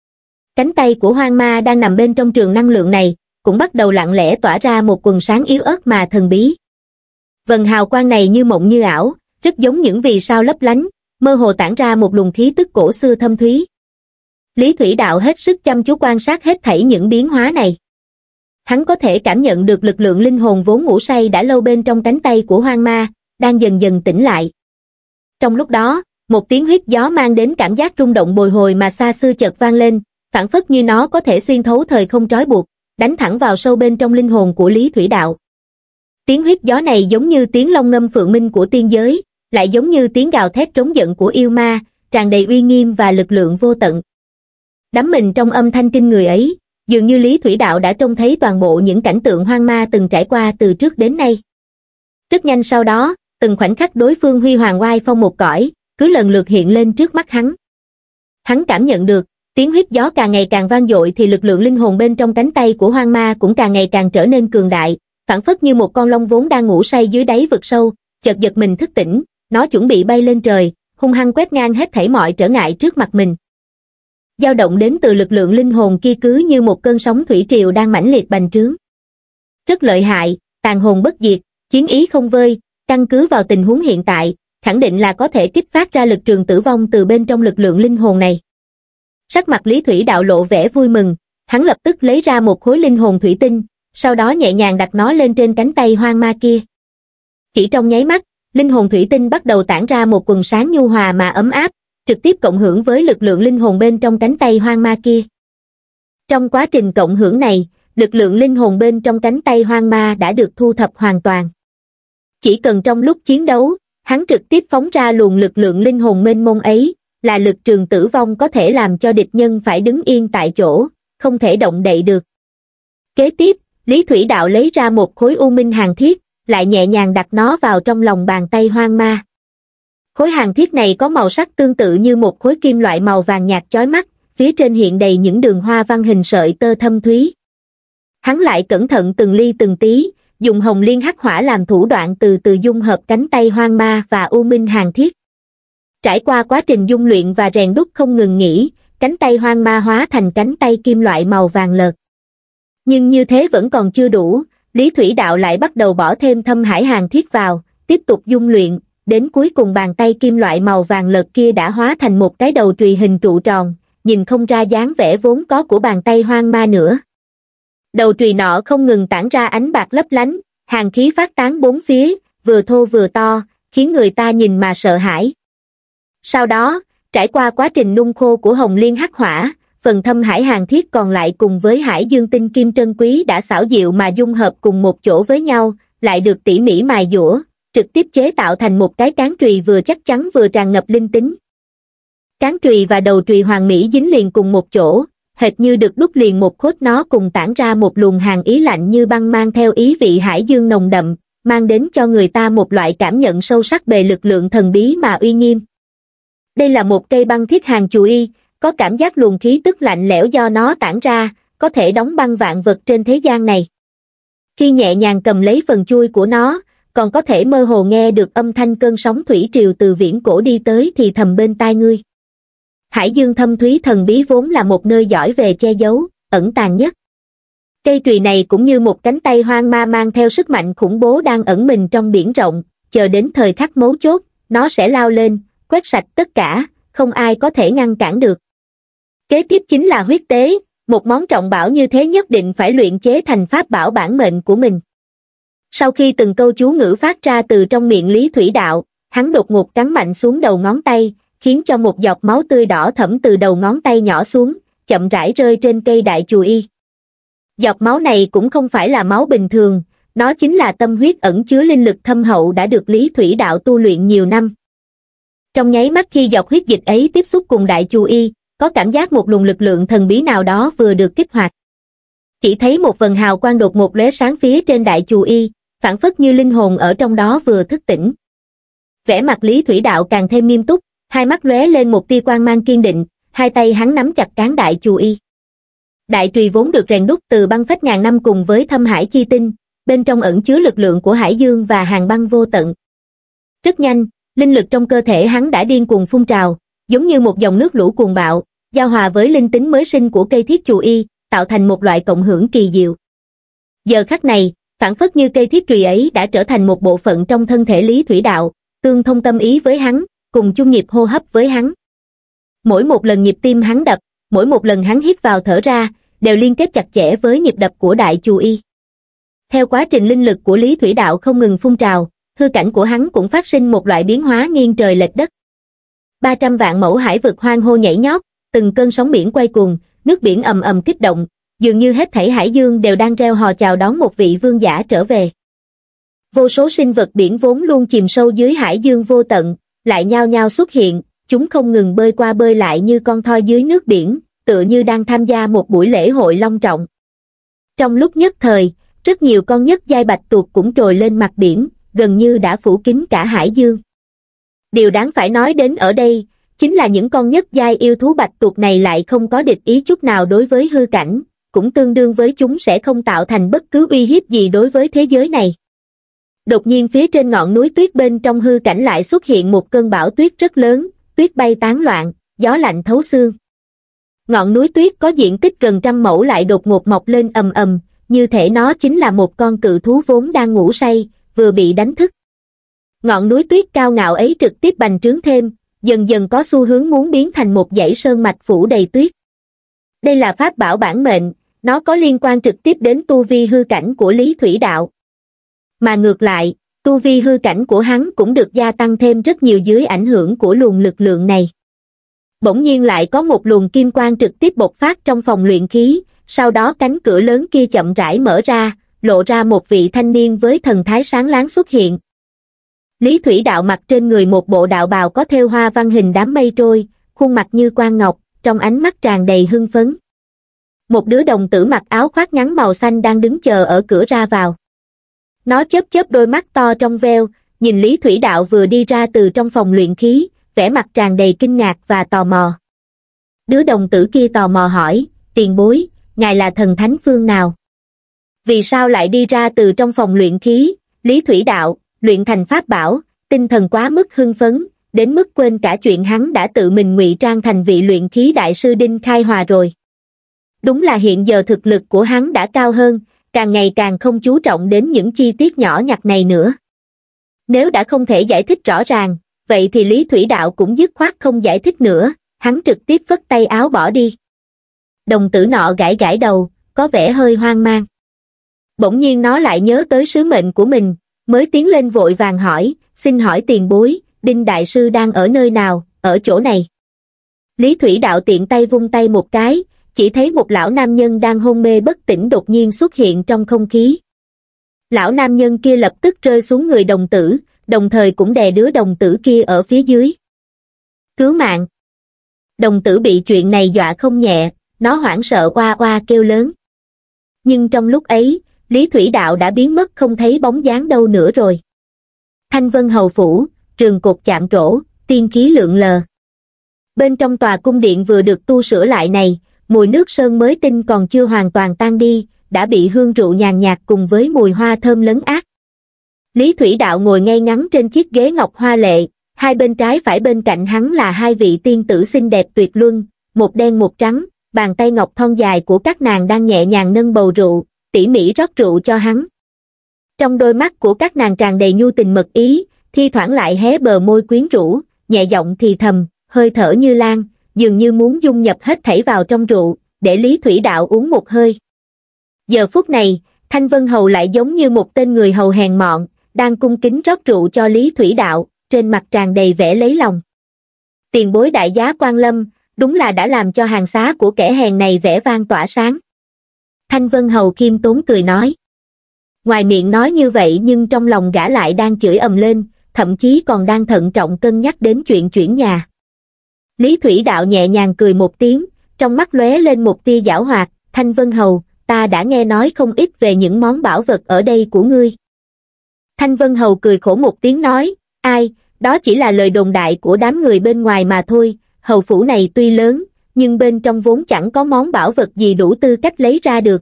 Cánh tay của Hoang Ma đang nằm bên trong trường năng lượng này, cũng bắt đầu lặng lẽ tỏa ra một quầng sáng yếu ớt mà thần bí. Vầng hào quang này như mộng như ảo, rất giống những vì sao lấp lánh, mơ hồ tản ra một luồng khí tức cổ xưa thâm thúy. Lý Thủy Đạo hết sức chăm chú quan sát hết thảy những biến hóa này. hắn có thể cảm nhận được lực lượng linh hồn vốn ngủ say đã lâu bên trong cánh tay của hoang ma, đang dần dần tỉnh lại. Trong lúc đó, một tiếng huýt gió mang đến cảm giác rung động bồi hồi mà xa xưa chợt vang lên, phảng phất như nó có thể xuyên thấu thời không trói buộc, đánh thẳng vào sâu bên trong linh hồn của Lý Thủy Đạo. Tiếng huýt gió này giống như tiếng long ngâm phượng minh của tiên giới, lại giống như tiếng gào thét trống giận của yêu ma, tràn đầy uy nghiêm và lực lượng vô tận. Đắm mình trong âm thanh kinh người ấy, dường như Lý Thủy Đạo đã trông thấy toàn bộ những cảnh tượng hoang ma từng trải qua từ trước đến nay. Rất nhanh sau đó, từng khoảnh khắc đối phương huy hoàng oai phong một cõi, cứ lần lượt hiện lên trước mắt hắn. Hắn cảm nhận được, tiếng huýt gió càng ngày càng vang dội thì lực lượng linh hồn bên trong cánh tay của hoang ma cũng càng ngày càng trở nên cường đại, phảng phất như một con long vốn đang ngủ say dưới đáy vực sâu, chợt giật mình thức tỉnh, nó chuẩn bị bay lên trời, hung hăng quét ngang hết thảy mọi trở ngại trước mặt mình. Dao động đến từ lực lượng linh hồn kia cứ như một cơn sóng thủy triều đang mãnh liệt bành trướng. Rất lợi hại, tàn hồn bất diệt, chiến ý không vơi, căn cứ vào tình huống hiện tại, khẳng định là có thể kích phát ra lực trường tử vong từ bên trong lực lượng linh hồn này. Sắc mặt Lý Thủy Đạo lộ vẻ vui mừng, hắn lập tức lấy ra một khối linh hồn thủy tinh, sau đó nhẹ nhàng đặt nó lên trên cánh tay hoang ma kia. Chỉ trong nháy mắt, linh hồn thủy tinh bắt đầu tản ra một quầng sáng nhu hòa mà ấm áp, trực tiếp cộng hưởng với lực lượng linh hồn bên trong cánh tay hoang ma kia. Trong quá trình cộng hưởng này, lực lượng linh hồn bên trong cánh tay hoang ma đã được thu thập hoàn toàn. Chỉ cần trong lúc chiến đấu, hắn trực tiếp phóng ra luồng lực lượng linh hồn mênh mông ấy, là lực trường tử vong có thể làm cho địch nhân phải đứng yên tại chỗ, không thể động đậy được. Kế tiếp, Lý Thủy Đạo lấy ra một khối u minh hàn thiết, lại nhẹ nhàng đặt nó vào trong lòng bàn tay hoang ma. Khối hàn thiết này có màu sắc tương tự như một khối kim loại màu vàng nhạt chói mắt, phía trên hiện đầy những đường hoa văn hình sợi tơ thâm thúy. Hắn lại cẩn thận từng ly từng tí, dùng hồng liên hắc hỏa làm thủ đoạn từ từ dung hợp cánh tay hoang ma và u minh hàn thiết. Trải qua quá trình dung luyện và rèn đúc không ngừng nghỉ, cánh tay hoang ma hóa thành cánh tay kim loại màu vàng lợt. Nhưng như thế vẫn còn chưa đủ, Lý Thủy Đạo lại bắt đầu bỏ thêm thâm hải hàn thiết vào, tiếp tục dung luyện, đến cuối cùng bàn tay kim loại màu vàng lợt kia đã hóa thành một cái đầu chùy hình trụ tròn, nhìn không ra dáng vẻ vốn có của bàn tay hoang ma nữa. Đầu chùy nọ không ngừng tản ra ánh bạc lấp lánh, hàn khí phát tán bốn phía, vừa thô vừa to, khiến người ta nhìn mà sợ hãi. Sau đó, trải qua quá trình nung khô của hồng liên hắc hỏa, phần thâm hải hàn thiết còn lại cùng với hải dương tinh kim trân quý đã xảo diệu mà dung hợp cùng một chỗ với nhau, lại được tỉ mỉ mài dũa, trực tiếp chế tạo thành một cái cán chùy vừa chắc chắn vừa tràn ngập linh tính. Cán chùy và đầu chùy hoàn mỹ dính liền cùng một chỗ, hệt như được đúc liền một khốt, nó cùng tản ra một luồng hàn ý lạnh như băng mang theo ý vị hải dương nồng đậm, mang đến cho người ta một loại cảm nhận sâu sắc về lực lượng thần bí mà uy nghiêm. Đây là một cây băng thiết hàn chùy, có cảm giác luồng khí tức lạnh lẽo do nó tản ra, có thể đóng băng vạn vật trên thế gian này. Khi nhẹ nhàng cầm lấy phần chuôi của nó, còn có thể mơ hồ nghe được âm thanh cơn sóng thủy triều từ viễn cổ đi tới thì thầm bên tai ngươi. Hải dương thâm thúy thần bí vốn là một nơi giỏi về che giấu, ẩn tàng nhất. Cây chùy này cũng như một cánh tay hoang ma mang theo sức mạnh khủng bố đang ẩn mình trong biển rộng, chờ đến thời khắc mấu chốt, nó sẽ lao lên, quét sạch tất cả, không ai có thể ngăn cản được. Kế tiếp chính là huyết tế, một món trọng bảo như thế nhất định phải luyện chế thành pháp bảo bản mệnh của mình. Sau khi từng câu chú ngữ phát ra từ trong miệng Lý Thủy Đạo, hắn đột ngột cắn mạnh xuống đầu ngón tay, khiến cho một giọt máu tươi đỏ thẫm từ đầu ngón tay nhỏ xuống, chậm rãi rơi trên cây đại chùy. Giọt máu này cũng không phải là máu bình thường, nó chính là tâm huyết ẩn chứa linh lực thâm hậu đã được Lý Thủy Đạo tu luyện nhiều năm. Trong nháy mắt khi giọt huyết dịch ấy tiếp xúc cùng đại chùy, có cảm giác một luồng lực lượng thần bí nào đó vừa được kích hoạt. Chỉ thấy một vầng hào quang đột ngột lóe sáng phía trên đại chùy, phảng phất như linh hồn ở trong đó vừa thức tỉnh. Vẻ mặt Lý Thủy Đạo càng thêm nghiêm túc, hai mắt lóe lên một tia quang mang kiên định, hai tay hắn nắm chặt cán đại chùy. Đại chùy vốn được rèn đúc từ băng phách ngàn năm cùng với thâm hải chi tinh, bên trong ẩn chứa lực lượng của hải dương và hàn băng vô tận. Rất nhanh, linh lực trong cơ thể hắn đã điên cuồng phun trào, giống như một dòng nước lũ cuồng bạo, giao hòa với linh tính mới sinh của cây thiết chùy, tạo thành một loại cộng hưởng kỳ diệu. Giờ khắc này, phảng phất như cây thiết chùy ấy đã trở thành một bộ phận trong thân thể Lý Thủy Đạo, tương thông tâm ý với hắn, cùng chung nhịp hô hấp với hắn. Mỗi một lần nhịp tim hắn đập, mỗi một lần hắn hít vào thở ra, đều liên kết chặt chẽ với nhịp đập của đại chu y. Theo quá trình linh lực của Lý Thủy Đạo không ngừng phun trào, hư cảnh của hắn cũng phát sinh một loại biến hóa nghiêng trời lệch đất. ba trăm vạn mẫu hải vực hoang hô nhảy nhót, từng cơn sóng biển quay cuồng, nước biển ầm ầm kích động, dường như hết thảy hải dương đều đang reo hò chào đón một vị vương giả trở về. Vô số sinh vật biển vốn luôn chìm sâu dưới hải dương vô tận, lại nhao nhao xuất hiện, chúng không ngừng bơi qua bơi lại như con thoi dưới nước biển, tựa như đang tham gia một buổi lễ hội long trọng. Trong lúc nhất thời, rất nhiều con nhất giai bạch tuộc cũng trồi lên mặt biển, gần như đã phủ kín cả hải dương. Điều đáng phải nói đến ở đây, chính là những con nhất giai yêu thú bạch tuộc này lại không có địch ý chút nào đối với hư cảnh, cũng tương đương với chúng sẽ không tạo thành bất cứ uy hiếp gì đối với thế giới này. Đột nhiên phía trên ngọn núi tuyết bên trong hư cảnh lại xuất hiện một cơn bão tuyết rất lớn, tuyết bay tán loạn, gió lạnh thấu xương. Ngọn núi tuyết có diện tích gần trăm mẫu lại đột ngột mọc lên ầm ầm, như thể nó chính là một con cự thú vốn đang ngủ say, vừa bị đánh thức. Ngọn núi tuyết cao ngạo ấy trực tiếp bành trướng thêm, dần dần có xu hướng muốn biến thành một dãy sơn mạch phủ đầy tuyết. Đây là pháp bảo bản mệnh, nó có liên quan trực tiếp đến tu vi hư cảnh của Lý Thủy Đạo. Mà ngược lại, tu vi hư cảnh của hắn cũng được gia tăng thêm rất nhiều dưới ảnh hưởng của luồng lực lượng này. Bỗng nhiên lại có một luồng kim quang trực tiếp bộc phát trong phòng luyện khí, sau đó cánh cửa lớn kia chậm rãi mở ra, lộ ra một vị thanh niên với thần thái sáng láng xuất hiện. Lý Thủy Đạo mặc trên người một bộ đạo bào có thêu hoa văn hình đám mây trôi, khuôn mặt như quan ngọc, trong ánh mắt tràn đầy hưng phấn. Một đứa đồng tử mặc áo khoác ngắn màu xanh đang đứng chờ ở cửa ra vào. Nó chớp chớp đôi mắt to trong veo, nhìn Lý Thủy Đạo vừa đi ra từ trong phòng luyện khí, vẻ mặt tràn đầy kinh ngạc và tò mò. Đứa đồng tử kia tò mò hỏi, tiền bối, ngài là thần thánh phương nào? Vì sao lại đi ra từ trong phòng luyện khí? Lý Thủy Đạo, luyện thành pháp bảo, tinh thần quá mức hưng phấn, đến mức quên cả chuyện hắn đã tự mình ngụy trang thành vị luyện khí đại sư Đinh Khai Hòa rồi. Đúng là hiện giờ thực lực của hắn đã cao hơn, càng ngày càng không chú trọng đến những chi tiết nhỏ nhặt này nữa. Nếu đã không thể giải thích rõ ràng, vậy thì Lý Thủy Đạo cũng dứt khoát không giải thích nữa, hắn trực tiếp phất tay áo bỏ đi. Đồng tử nọ gãi gãi đầu, có vẻ hơi hoang mang. Bỗng nhiên nó lại nhớ tới sứ mệnh của mình, mới tiến lên vội vàng hỏi, xin hỏi tiền bối, Đinh Đại Sư đang ở nơi nào, ở chỗ này. Lý Thủy Đạo tiện tay vung tay một cái, chỉ thấy một lão nam nhân đang hôn mê bất tỉnh đột nhiên xuất hiện trong không khí. Lão nam nhân kia lập tức rơi xuống người đồng tử, đồng thời cũng đè đứa đồng tử kia ở phía dưới. Cứu mạng! Đồng tử bị chuyện này dọa không nhẹ, nó hoảng sợ oa oa kêu lớn. Nhưng trong lúc ấy, Lý Thủy Đạo đã biến mất không thấy bóng dáng đâu nữa rồi. Thanh Vân Hầu Phủ, trường cột chạm trổ, tiên khí lượn lờ. Bên trong tòa cung điện vừa được tu sửa lại này, mùi nước sơn mới tinh còn chưa hoàn toàn tan đi, đã bị hương rượu nhàn nhạt cùng với mùi hoa thơm lấn át. Lý Thủy Đạo ngồi ngay ngắn trên chiếc ghế ngọc hoa lệ, hai bên trái phải bên cạnh hắn là hai vị tiên tử xinh đẹp tuyệt luân, một đen một trắng, bàn tay ngọc thon dài của các nàng đang nhẹ nhàng nâng bầu rượu, tỉ mỉ rót rượu cho hắn. Trong đôi mắt của các nàng tràn đầy nhu tình mật ý, thi thoảng lại hé bờ môi quyến rũ, nhẹ giọng thì thầm, hơi thở như lan, dường như muốn dung nhập hết thảy vào trong rượu, để Lý Thủy Đạo uống một hơi. Giờ phút này, Thanh Vân Hầu lại giống như một tên người hầu hèn mọn, đang cung kính rót rượu cho Lý Thủy Đạo, trên mặt tràn đầy vẻ lấy lòng. Tiền bối đại giá quan lâm, đúng là đã làm cho hàng xá của kẻ hèn này vẻ vang tỏa sáng. Thanh Vân Hầu khiêm tốn cười nói. Ngoài miệng nói như vậy nhưng trong lòng gã lại đang chửi ầm lên, thậm chí còn đang thận trọng cân nhắc đến chuyện chuyển nhà. Lý Thủy Đạo nhẹ nhàng cười một tiếng, trong mắt lóe lên một tia giảo hoạt, Thanh Vân Hầu, ta đã nghe nói không ít về những món bảo vật ở đây của ngươi. Thanh Vân Hầu cười khổ một tiếng nói, ai, đó chỉ là lời đồn đại của đám người bên ngoài mà thôi, hầu phủ này tuy lớn, nhưng bên trong vốn chẳng có món bảo vật gì đủ tư cách lấy ra được.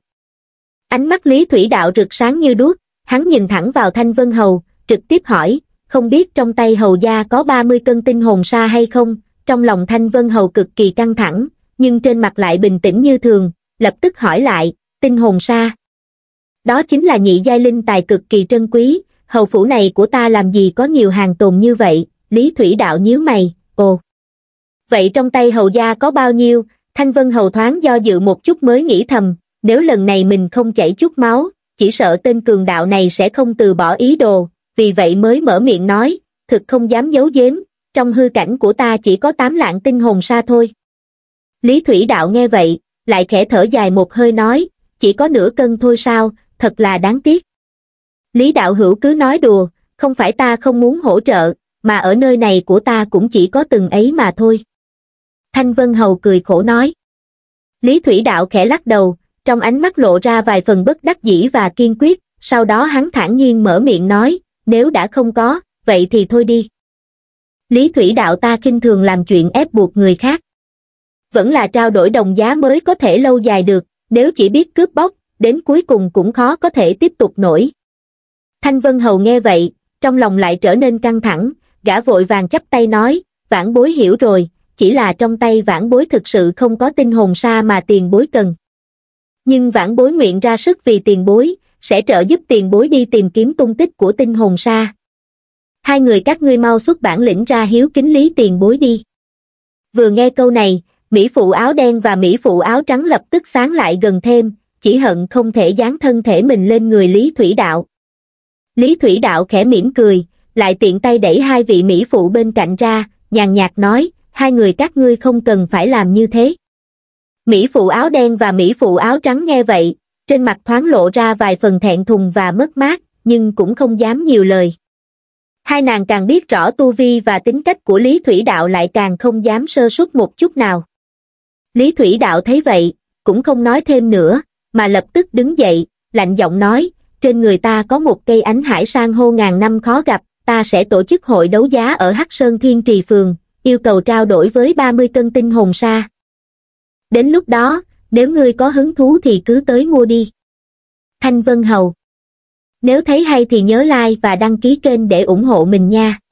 Ánh mắt Lý Thủy Đạo rực sáng như đuốc, hắn nhìn thẳng vào Thanh Vân Hầu, trực tiếp hỏi, không biết trong tay hầu gia có ba mươi cân tinh hồn sa hay không? Trong lòng Thanh Vân Hầu cực kỳ căng thẳng, nhưng trên mặt lại bình tĩnh như thường, lập tức hỏi lại, tinh hồn sa. Đó chính là nhị giai linh tài cực kỳ trân quý, hầu phủ này của ta làm gì có nhiều hàng tồn như vậy? Lý Thủy Đạo nhíu mày, ồ. Vậy trong tay hầu gia có bao nhiêu? Thanh Vân Hầu thoáng do dự một chút mới nghĩ thầm, nếu lần này mình không chảy chút máu, chỉ sợ tên cường đạo này sẽ không từ bỏ ý đồ, vì vậy mới mở miệng nói, thực không dám giấu giếm, trong hư cảnh của ta chỉ có tám lạng tinh hồn sa thôi. Lý Thủy Đạo nghe vậy, lại khẽ thở dài một hơi nói, chỉ có nửa cân thôi sao, thật là đáng tiếc. Lý Đạo Hữu cứ nói đùa, không phải ta không muốn hỗ trợ, mà ở nơi này của ta cũng chỉ có từng ấy mà thôi. Thanh Vân Hầu cười khổ nói. Lý Thủy Đạo khẽ lắc đầu, trong ánh mắt lộ ra vài phần bất đắc dĩ và kiên quyết, sau đó hắn thản nhiên mở miệng nói, nếu đã không có, vậy thì thôi đi. Lý Thủy Đạo ta khinh thường làm chuyện ép buộc người khác. Vẫn là trao đổi đồng giá mới có thể lâu dài được, nếu chỉ biết cướp bóc, đến cuối cùng cũng khó có thể tiếp tục nổi. Thanh Vân Hầu nghe vậy, trong lòng lại trở nên căng thẳng, gã vội vàng chắp tay nói, vãn bối hiểu rồi, chỉ là trong tay vãn bối thực sự không có tinh hồn sa mà tiền bối cần. Nhưng vãn bối nguyện ra sức vì tiền bối, sẽ trợ giúp tiền bối đi tìm kiếm tung tích của tinh hồn sa. Hai người các ngươi mau xuất bản lĩnh ra hiếu kính Lý tiền bối đi. Vừa nghe câu này, Mỹ phụ áo đen và Mỹ phụ áo trắng lập tức sáng lại gần thêm, chỉ hận không thể dán thân thể mình lên người Lý Thủy Đạo. Lý Thủy Đạo khẽ mỉm cười, lại tiện tay đẩy hai vị Mỹ phụ bên cạnh ra, nhàn nhạt nói, hai người các ngươi không cần phải làm như thế. Mỹ phụ áo đen và Mỹ phụ áo trắng nghe vậy, trên mặt thoáng lộ ra vài phần thẹn thùng và mất mát, nhưng cũng không dám nhiều lời. Hai nàng càng biết rõ tu vi và tính cách của Lý Thủy Đạo lại càng không dám sơ suất một chút nào. Lý Thủy Đạo thấy vậy, cũng không nói thêm nữa, mà lập tức đứng dậy, lạnh giọng nói, trên người ta có một cây ánh hải san hô ngàn năm khó gặp, ta sẽ tổ chức hội đấu giá ở Hắc Sơn Thiên Trì Phường, yêu cầu trao đổi với ba mươi cân tinh hồn sa. Đến lúc đó, nếu ngươi có hứng thú thì cứ tới mua đi. Thanh Vân Hầu. Nếu thấy hay thì nhớ like và đăng ký kênh để ủng hộ mình nha.